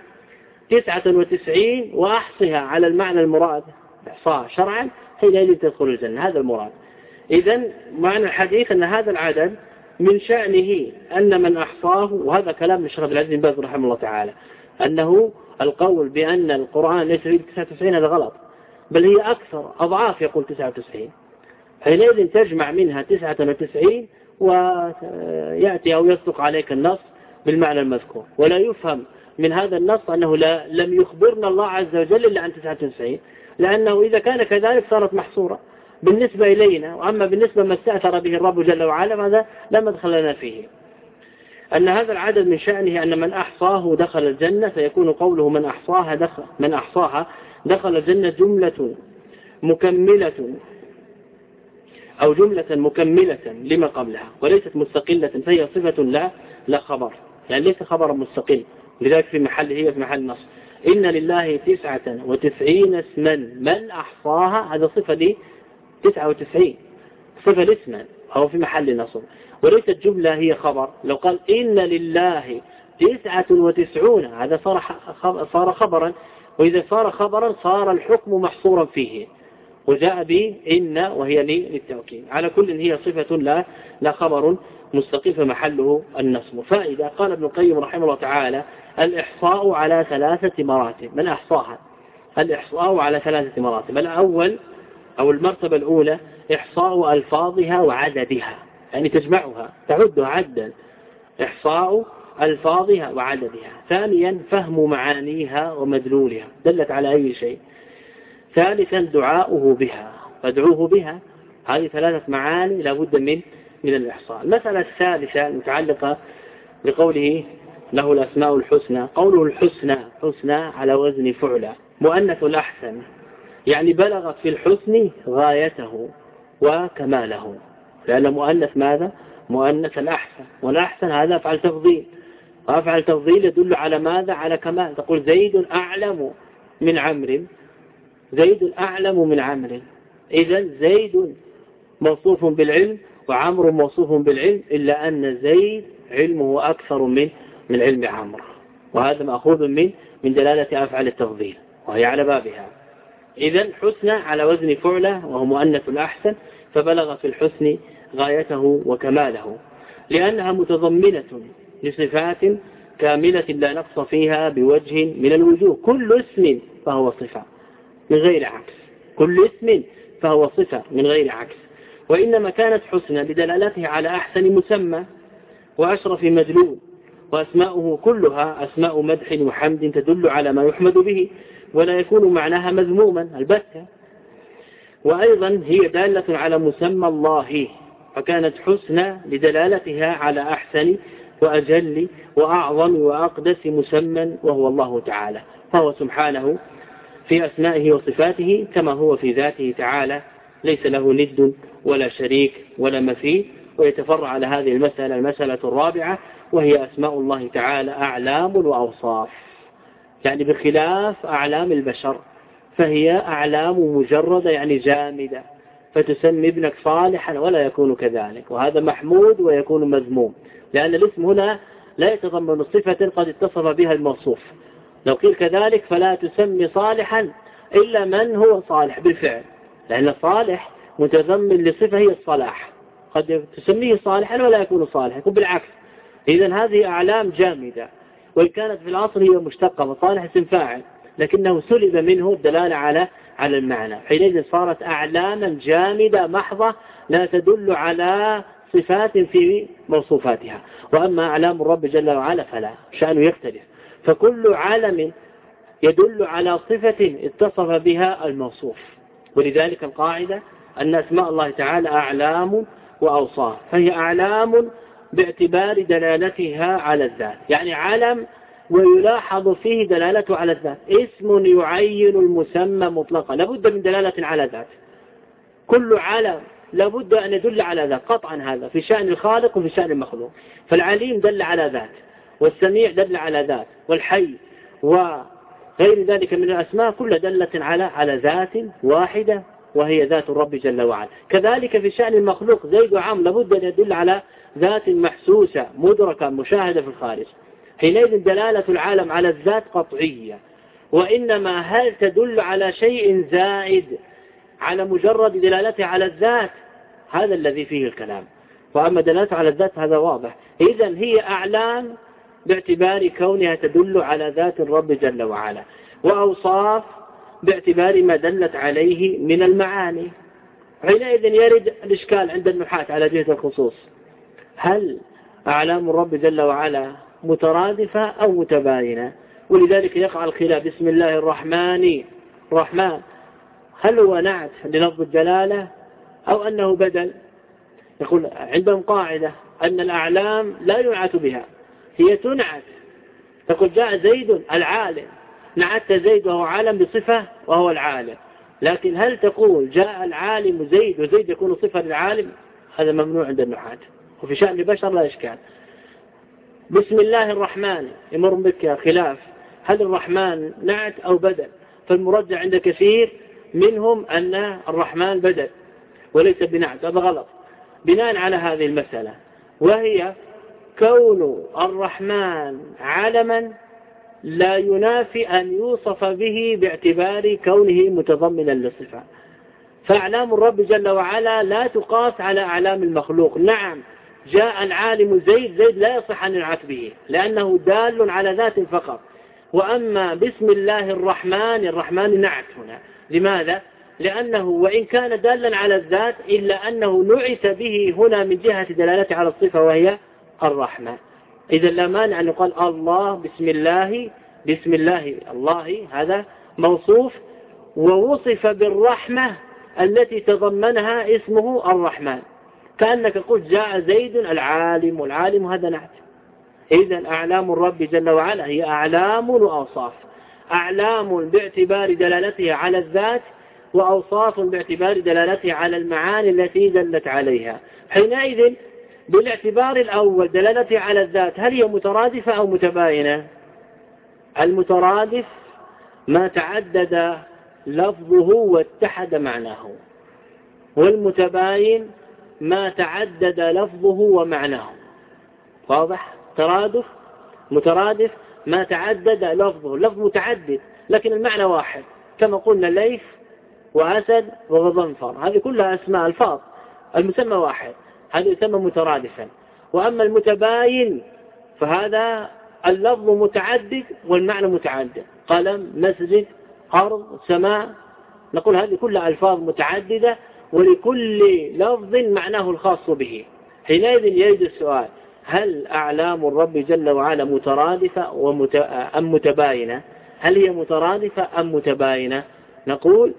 99 وأحصها على المعنى المراد إحصاء شرعا حينئذ تدخل الجنة، هذا المراد. إذن معنى الحديث أن هذا العدد من شأنه أن من أحصاه، وهذا كلام الشيخ عبد العزيز بن باز رحمه الله تعالى، أنه القول بأن القرآن ليس فيه 99 هذا غلط، بل هي أكثر أضعاف يقول 99، حينئذ تجمع منها 99 ويأتي أو يصدق عليك النص بالمعنى المذكور. ولا يفهم من هذا النص أنه لم يخبرنا الله عز وجل إلا عن 99، لأنه إذا كان كذلك صارت محصورة بالنسبة إلينا، وأما بالنسبة ما استأثر به الرب جل وعلا ماذا لا مدخل لنا فيه. أن هذا العدد من شأنه أن من أحصاه دخل الجنة، فيكون قوله من أحصاها دخل الجنة جملة مكملة أو جملة مكملة لما قبلها، وليست مستقلة، فهي صفة لا خبر، يعني ليس خبرا مستقل، لذلك في محل نص. إن لله 99 اسما من أحصاها، هذا صفة لي 99، صفة لاسما، أو في محل نصب، وليست جملة هي خبر. لو قال إن لله 99 هذا صار خبرا، وإذا صار خبرا صار الحكم محصورا فيه، وجاء به إن وهي للتوكيد. على كل هي صفة لا خبر مستقيم في محله النصب. فإذا قال ابن القيم رحمه الله تعالى الإحصاء على 3 مراتب، من أحصاها الإحصاء على 3 مراتب. الأول أو المرتبة الأولى إحصاء ألفاظها وعددها، يعني تجمعها تعدها عدا، إحصاء ألفاظها وعددها. ثانيا فهم معانيها ومدلولها دلت على أي شيء. ثالثا دعاؤه بها، فادعوه بها. هذه 3 معاني لابد من الإحصاء. المسألة الثالثة المتعلقة بقوله له الأسماء الحسنى، قوله الحسنى حسنى على وزن فعلى، مؤنث الأحسن، يعني بلغت في الحسن غايته وكماله، لأن مؤنث ماذا؟ مؤنث الأحسن، والأحسن هذا أفعل تفضيل، وأفعل تفضيل يدل على ماذا؟ على كمال. تقول زيد أعلم من عمرو، زيد أعلم من عمرو، إذن زيد موصوف بالعلم وعمرو موصوف بالعلم، إلا أن زيد علمه أكثر من علم عمرو، وهذا مأخوذ من دلالة أفعل التفضيل وهي على بابها. إذن حسنى على وزن فعلة وهو مؤنث الأحسن، فبلغ في الحسن غايته وكماله، لأنها متضمنة لصفات كاملة لا نقص فيها بوجه من الوجوه. كل اسم فهو صفة من غير عكس، كل اسم فهو صفة من غير عكس. وإنما كانت حسنى بدلالتها على أحسن مسمى وأشرف مدلول، وأسماؤه كلها أسماء مدح وحمد تدل على ما يحمد به، ولا يكون معناها مذموما البتة. وأيضا هي دالة على مسمى الله، فكانت حسنى لدلالتها على أحسن وأجل وأعظم وأقدس مسمى وهو الله تعالى، فهو سبحانه في أسمائه وصفاته كما هو في ذاته تعالى، ليس له ند ولا شريك ولا مثيل. ويتفرع على هذه المسألة الرابعة، وهي أسماء الله تعالى أعلام وأوصاف، يعني بخلاف أعلام البشر، فهي أعلام مجردة يعني جامدة، فتسمي ابنك صالحا ولا يكون كذلك، وهذا محمود ويكون مذموم، لأن الاسم هنا لا يتضمن صفة قد اتصف بها الموصوف. لو قيل كذلك فلا تسمي صالحا إلا من هو صالح بالفعل، لأن صالح متضمن لصفة هي الصلاح، قد تسميه صالحا ولا يكون صالحا، يكون بالعكس. إذن هذه أعلام جامدة، وإن كانت في الأصل هي مشتقة، وصالح اسم فاعل، لكنه سلب منه الدلالة على المعنى، حينئذ صارت أعلاما جامدة محضة لا تدل على صفات في موصوفاتها. وأما أعلام الرب جل وعلا فلا، شأنه يختلف، فكل علم يدل على صفة اتصف بها الموصوف. ولذلك القاعدة أن أسماء الله تعالى أعلام وأوصاف، فهي أعلام باعتبار دلالتها على الذات، يعني علم ويلاحظ فيه دلالته على الذات. اسم يعين المسمى مطلقا، لابد من دلالة على ذات. كل علم لابد أن يدل على ذات قطعا، هذا في شأن الخالق وفي شأن المخلوق. فالعليم دل على ذات، والسميع دل على ذات، والحي وغير ذلك من الأسماء كلها دلت على ذات واحدة وهي ذات الرب جل وعلا. كذلك في شأن المخلوق زيد وعم لابد أن يدل على ذات محسوسة مدركة مشاهدة في الخارج. حينئذ دلالة العالم على الذات قطعية، وإنما هل تدل على شيء زائد على مجرد دلالته على الذات؟ هذا الذي فيه الكلام. وأما دلالته على الذات هذا واضح. إذن هي أعلام باعتبار كونها تدل على ذات الرب جل وعلا، وأوصاف باعتبار ما دلت عليه من المعاني. حينئذ يرد الإشكال عند النحاة على جهة الخصوص: هل أعلام الرب جل وعلا مترادفة أو متباينة؟ ولذلك يقع الخلاف. بسم الله الرحمن، هل هو نعت للفظ الجلالة أو أنه بدل؟ يقول عندهم قاعدة أن الأعلام لا ينعت بها، هي تنعت. تقول جاء زيد العالم، نعت زيد وهو عالم بصفة وهو العالم. لكن هل تقول جاء العالم زيد وزيد يكون صفة للعالم؟ هذا ممنوع عند النحاة. وفي شأن البشر لا إشكال. بسم الله الرحمن يمر بك خلاف، هل الرحمن نعت أو بدل؟ فالمرجع عند كثير منهم أن الرحمن بدل وليس بنعت. هذا غلط بناء على هذه المسألة، وهي كون الرحمن علما لا ينافي أن يوصف به باعتبار كونه متضمنا للصفة. فأعلام الرب جل وعلا لا تقاس على أعلام المخلوق. نعم جاء العالم زيد لا يصح أن ينعت به لأنه دال على ذات فقط. وأما بسم الله الرحمن نعت هنا. لماذا؟ لأنه وإن كان دالا على الذات إلا أنه نعت به هنا من جهة دلالته على الصفة وهي الرحمة. إذا لا مانع أن يقال الله بسم الله الله هذا موصوف ووصف بالرحمة التي تضمنها اسمه الرحمن، كأنك قلت جاء زيد العالم هذا نعت. إذا أعلام الرب جل وعلا هي أعلام وأوصاف، أعلام باعتبار دلالتها على الذات، وأوصاف باعتبار دلالتها على المعاني التي دلت عليها. حينئذ بالاعتبار الأول دلالتها على الذات هل هي مترادفة أو متباينة؟ المترادف ما تعدد لفظه واتحد معناه، والمتباين ما تعدد لفظه ومعناه. واضح؟ مترادف ما تعدد لفظه، لفظ متعدد لكن المعنى واحد، كما قلنا ليث وأسد وغضنفر، هذه كلها أسماء ألفاظ، المسمى واحد، هذا يسمى مترادفا. وأما المتباين فهذا اللفظ متعدد والمعنى متعدد، قلم، مسجد، أرض، سماء، نقول هذه كلها ألفاظ متعددة ولكل لفظ معناه الخاص به. حينئذ يريد السؤال: هل أعلام الرب جل وعلا مترادفة أم متباينة؟ هل هي مترادفة أم متباينة؟ نقول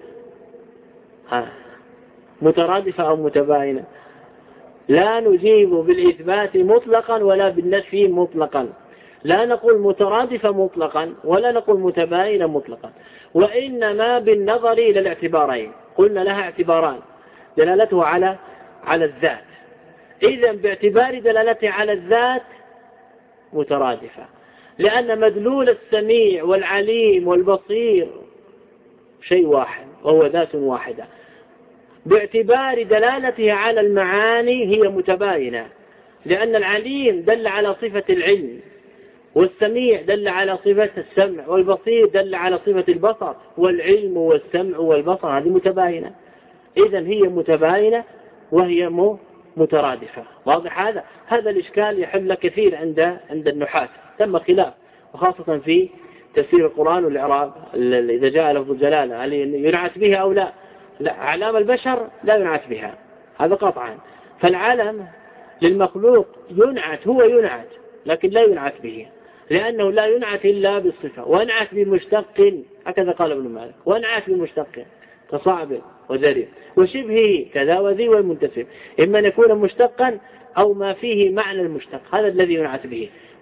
مترادفة أو متباينة. لا نجيب بالإثبات مطلقا ولا بالنفي مطلقا، لا نقول مترادفة مطلقا ولا نقول متباينة مطلقا، وإنما بالنظر إلى الاعتبارين. قلنا لها اعتباران: دلالته على الذات، إذا باعتبار دلالته على الذات مترادفة، لأن مدلول السميع والعليم والبصير شيء واحد وهو ذات واحدة. باعتبار دلالته على المعاني هي متباينة، لأن العليم دل على صفة العلم، والسميع دل على صفة السمع، والبصير دل على صفة البصر، والعلم والسمع والبصر هذه متباينة. إذن هي متباينة وهي مترادفة. واضح هذا الإشكال يحل كثير عند النحاة، تم خلاف، وخاصة في تفسير القرآن والإعراب. إذا جاء لفظ الجلالة هل ينعت بها أو لا؟ لا، أعلام البشر لا ينعت بها، هذا قطعا. فالعلم للمخلوق هو ينعت لكن لا ينعت به، لأنه لا ينعت إلا بالصفة، وانعت بمشتق، هكذا قال ابن مالك، وانعت بمشتق كصعب وزريع وشبهه كذا وذي والمنتسب، إما أن يكون مشتقا أو ما فيه معنى المشتق، هذا الذي ينعت به.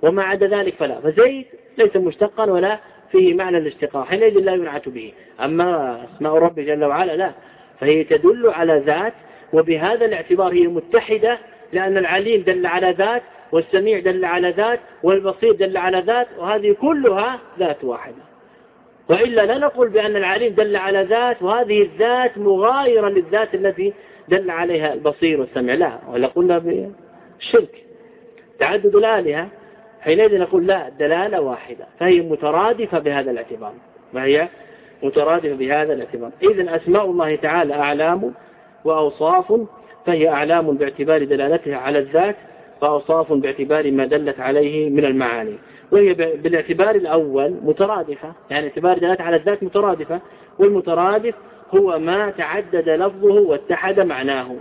وما عدا ذلك فلا. فزيد ليس مشتقا ولا فيه معنى الاشتقاق، حينئذ لا ينعت به. أما اسماء رب جل وعلا لا، فهي تدل على ذات، وبهذا الاعتبار هي متحدة، لأن العليم دل على ذات، والسميع دل على ذات، والبصير دل على ذات، وهذه كلها ذات واحدة. وإلا لا نقول بأن العليم دل على ذات وهذه الذات مغايرة للذات التي دل عليها البصير والسمع، لا، ولا قلنا بالشرك تعدد الآلهة، حينئذ نقول لا، دلالة واحدة، فهي مترادفة بهذا الاعتبار، وهي مترادفة بهذا الاعتبار. إذن أسماء الله تعالى أعلام وأوصاف، فهي أعلام باعتبار دلالتها على الذات، وأوصاف باعتبار ما دلت عليه من المعاني، وهي بالاعتبار الأول مترادفة، يعني اعتبار دلالتها على الذات مترادفة، والمترادف هو ما تعدد لفظه واتحد معناه،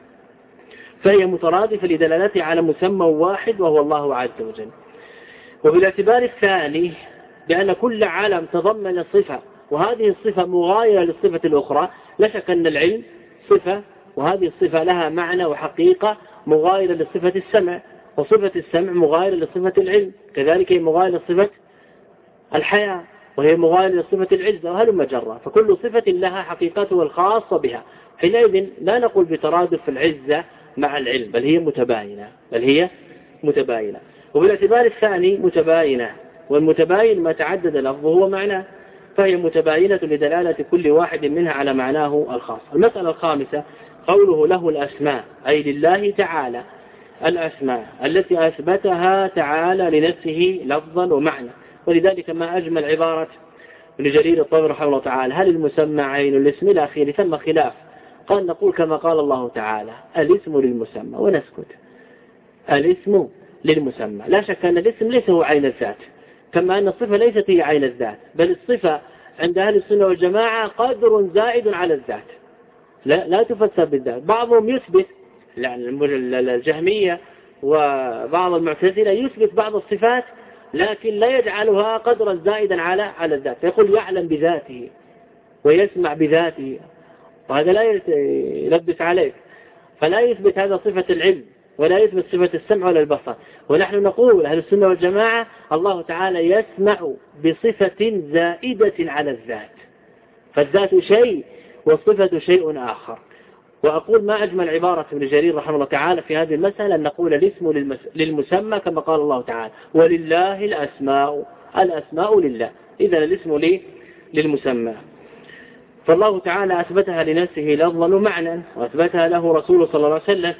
فهي مترادفة لدلالتها على مسمى واحد وهو الله عز وجل. وبالاعتبار الثاني بأن كل عالم تضمن صفة، وهذه الصفة مغايرة للصفة الأخرى، لا شك أن العلم صفة، وهذه الصفة لها معنى وحقيقة مغايرة لصفة السمع، وصفة السمع مغايرة لصفة العلم، كذلك هي مغايرة لصفة الحياة، وهي مغايرة لصفة العزة، وهلم جرا، فكل صفة لها حقيقتها الخاصة بها. حينئذ لا نقول بترادف العزة مع العلم، بل هي متباينة. وبالاعتبار الثاني متباينة، والمتباين ما تعدد لفظه ومعناه، فهي متباينة لدلالة كل واحد منها على معناه الخاص. المسألة الخامسة قوله له الأسماء، أي لله تعالى الأسماء التي أثبتها تعالى لنفسه لفظا ومعنى. ولذلك ما أجمل عبارة ابن جرير الطبري رحمه الله تعالى: هل المسمى عين الاسم الأخير؟ ثم خلاف، قال نقول كما قال الله تعالى: الاسم للمسمى، ونسكت. الاسم للمسمى، لا شك أن الاسم ليس هو عين الذات، كما أن الصفة ليست هي عين الذات، بل الصفة عند أهل السنة والجماعة قدر زائد على الذات، لا تفسر بالذات. بعضهم يثبت، الجهمية وبعض المعتزلة يثبت بعض الصفات لكن لا يجعلها قدرا زائدا على الذات، فيقول يعلم بذاته ويسمع بذاته، وهذا لا يلبس عليك، فلا يثبت هذا صفة العلم، ولا يثبت صفة السمع ولا البصر. ونحن نقول أهل السنة والجماعة الله تعالى يسمع بصفة زائدة على الذات، فالذات شيء والصفة شيء آخر. وأقول ما أجمل عبارة ابن جرير رحمه الله تعالى في هذه المسألة أن نقول الاسم للمسمى كما قال الله تعالى: ولله الأسماء لله. إذن الاسم للمسمى، فالله تعالى أثبتها لنفسه لفظا ومعنى، وأثبتها له رسوله صلى الله عليه وسلم،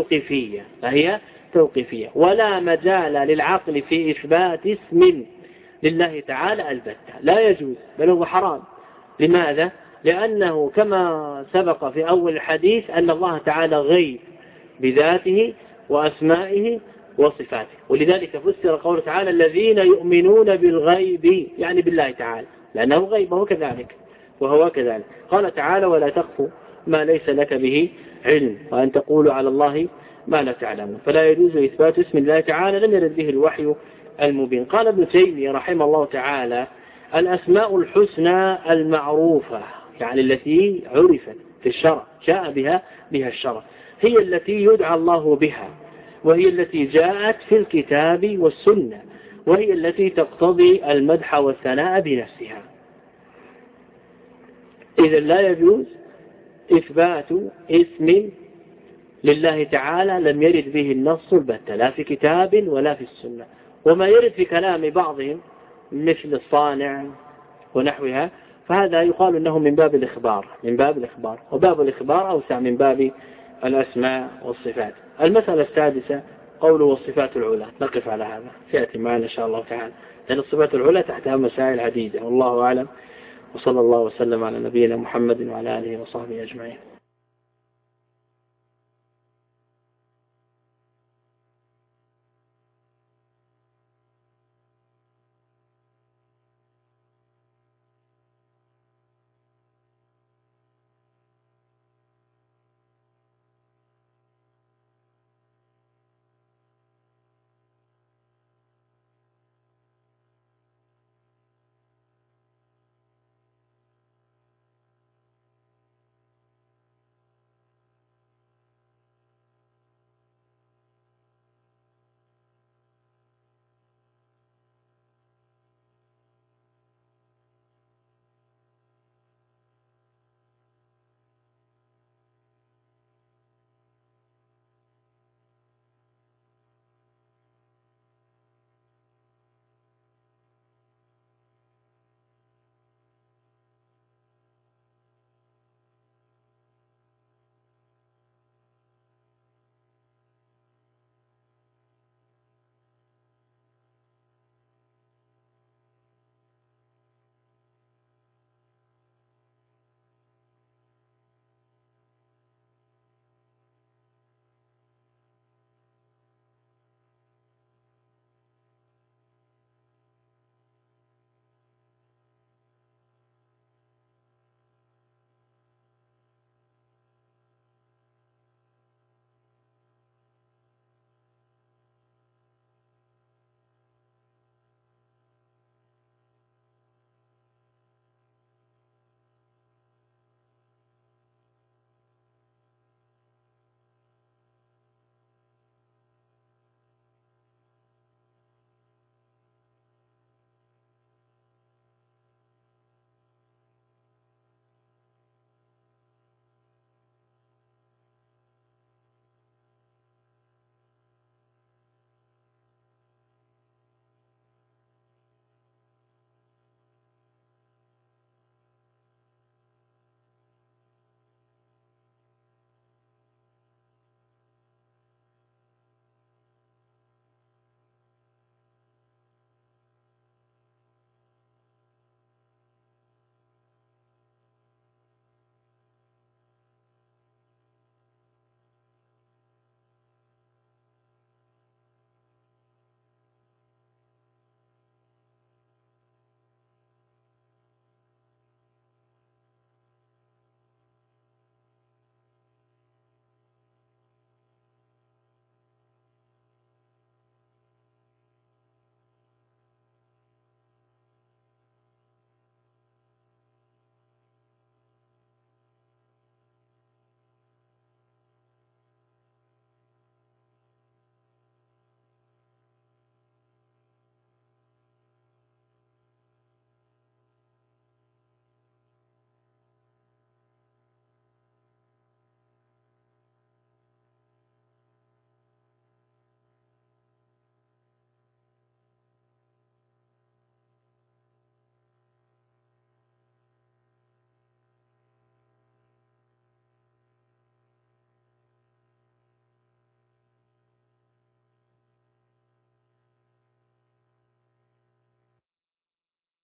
فهي توقيفية، ولا مجال للعقل في إثبات اسم لله تعالى البتة، لا يجوز، بل هو حرام. لماذا؟ لأنه كما سبق في أول الحديث أن الله تعالى غيب بذاته وأسمائه وصفاته، ولذلك فسر قوله تعالى: الذين يؤمنون بالغيب، يعني بالله تعالى، لأنه غيب وهو كذلك. قال تعالى: ولا تخف ما ليس لك به علم وأن تقولوا على الله ما لا تعلمون. فلا يجوز إثبات اسم الله تعالى لم يرد به الوحي المبين. قال ابن تيمية رحمه الله تعالى: الأسماء الحسنى المعروفة، يعني التي عرفت في الشرع، جاء بها الشرع، هي التي يدعى الله بها، وهي التي جاءت في الكتاب والسنة، وهي التي تقتضي المدح والثناء بنفسها. إذا لا يجوز إثبات اسم لله تعالى لم يرد به النص البتة، لا في كتاب ولا في السنة. وما يرد في كلام بعضهم مثل الصانع ونحوها، فهذا يقال أنه من باب الإخبار، وباب الإخبار أوسع من باب الأسماء والصفات. المسألة السادسة قوله والصفات العلى، نقف على هذا، سيأتي معنا إن شاء الله تعالى، لأن الصفات العلى تحتها مسائل عديدة، والله أعلم، وصلى الله وسلم على نبينا محمد وعلى آله وصحبه أجمعين.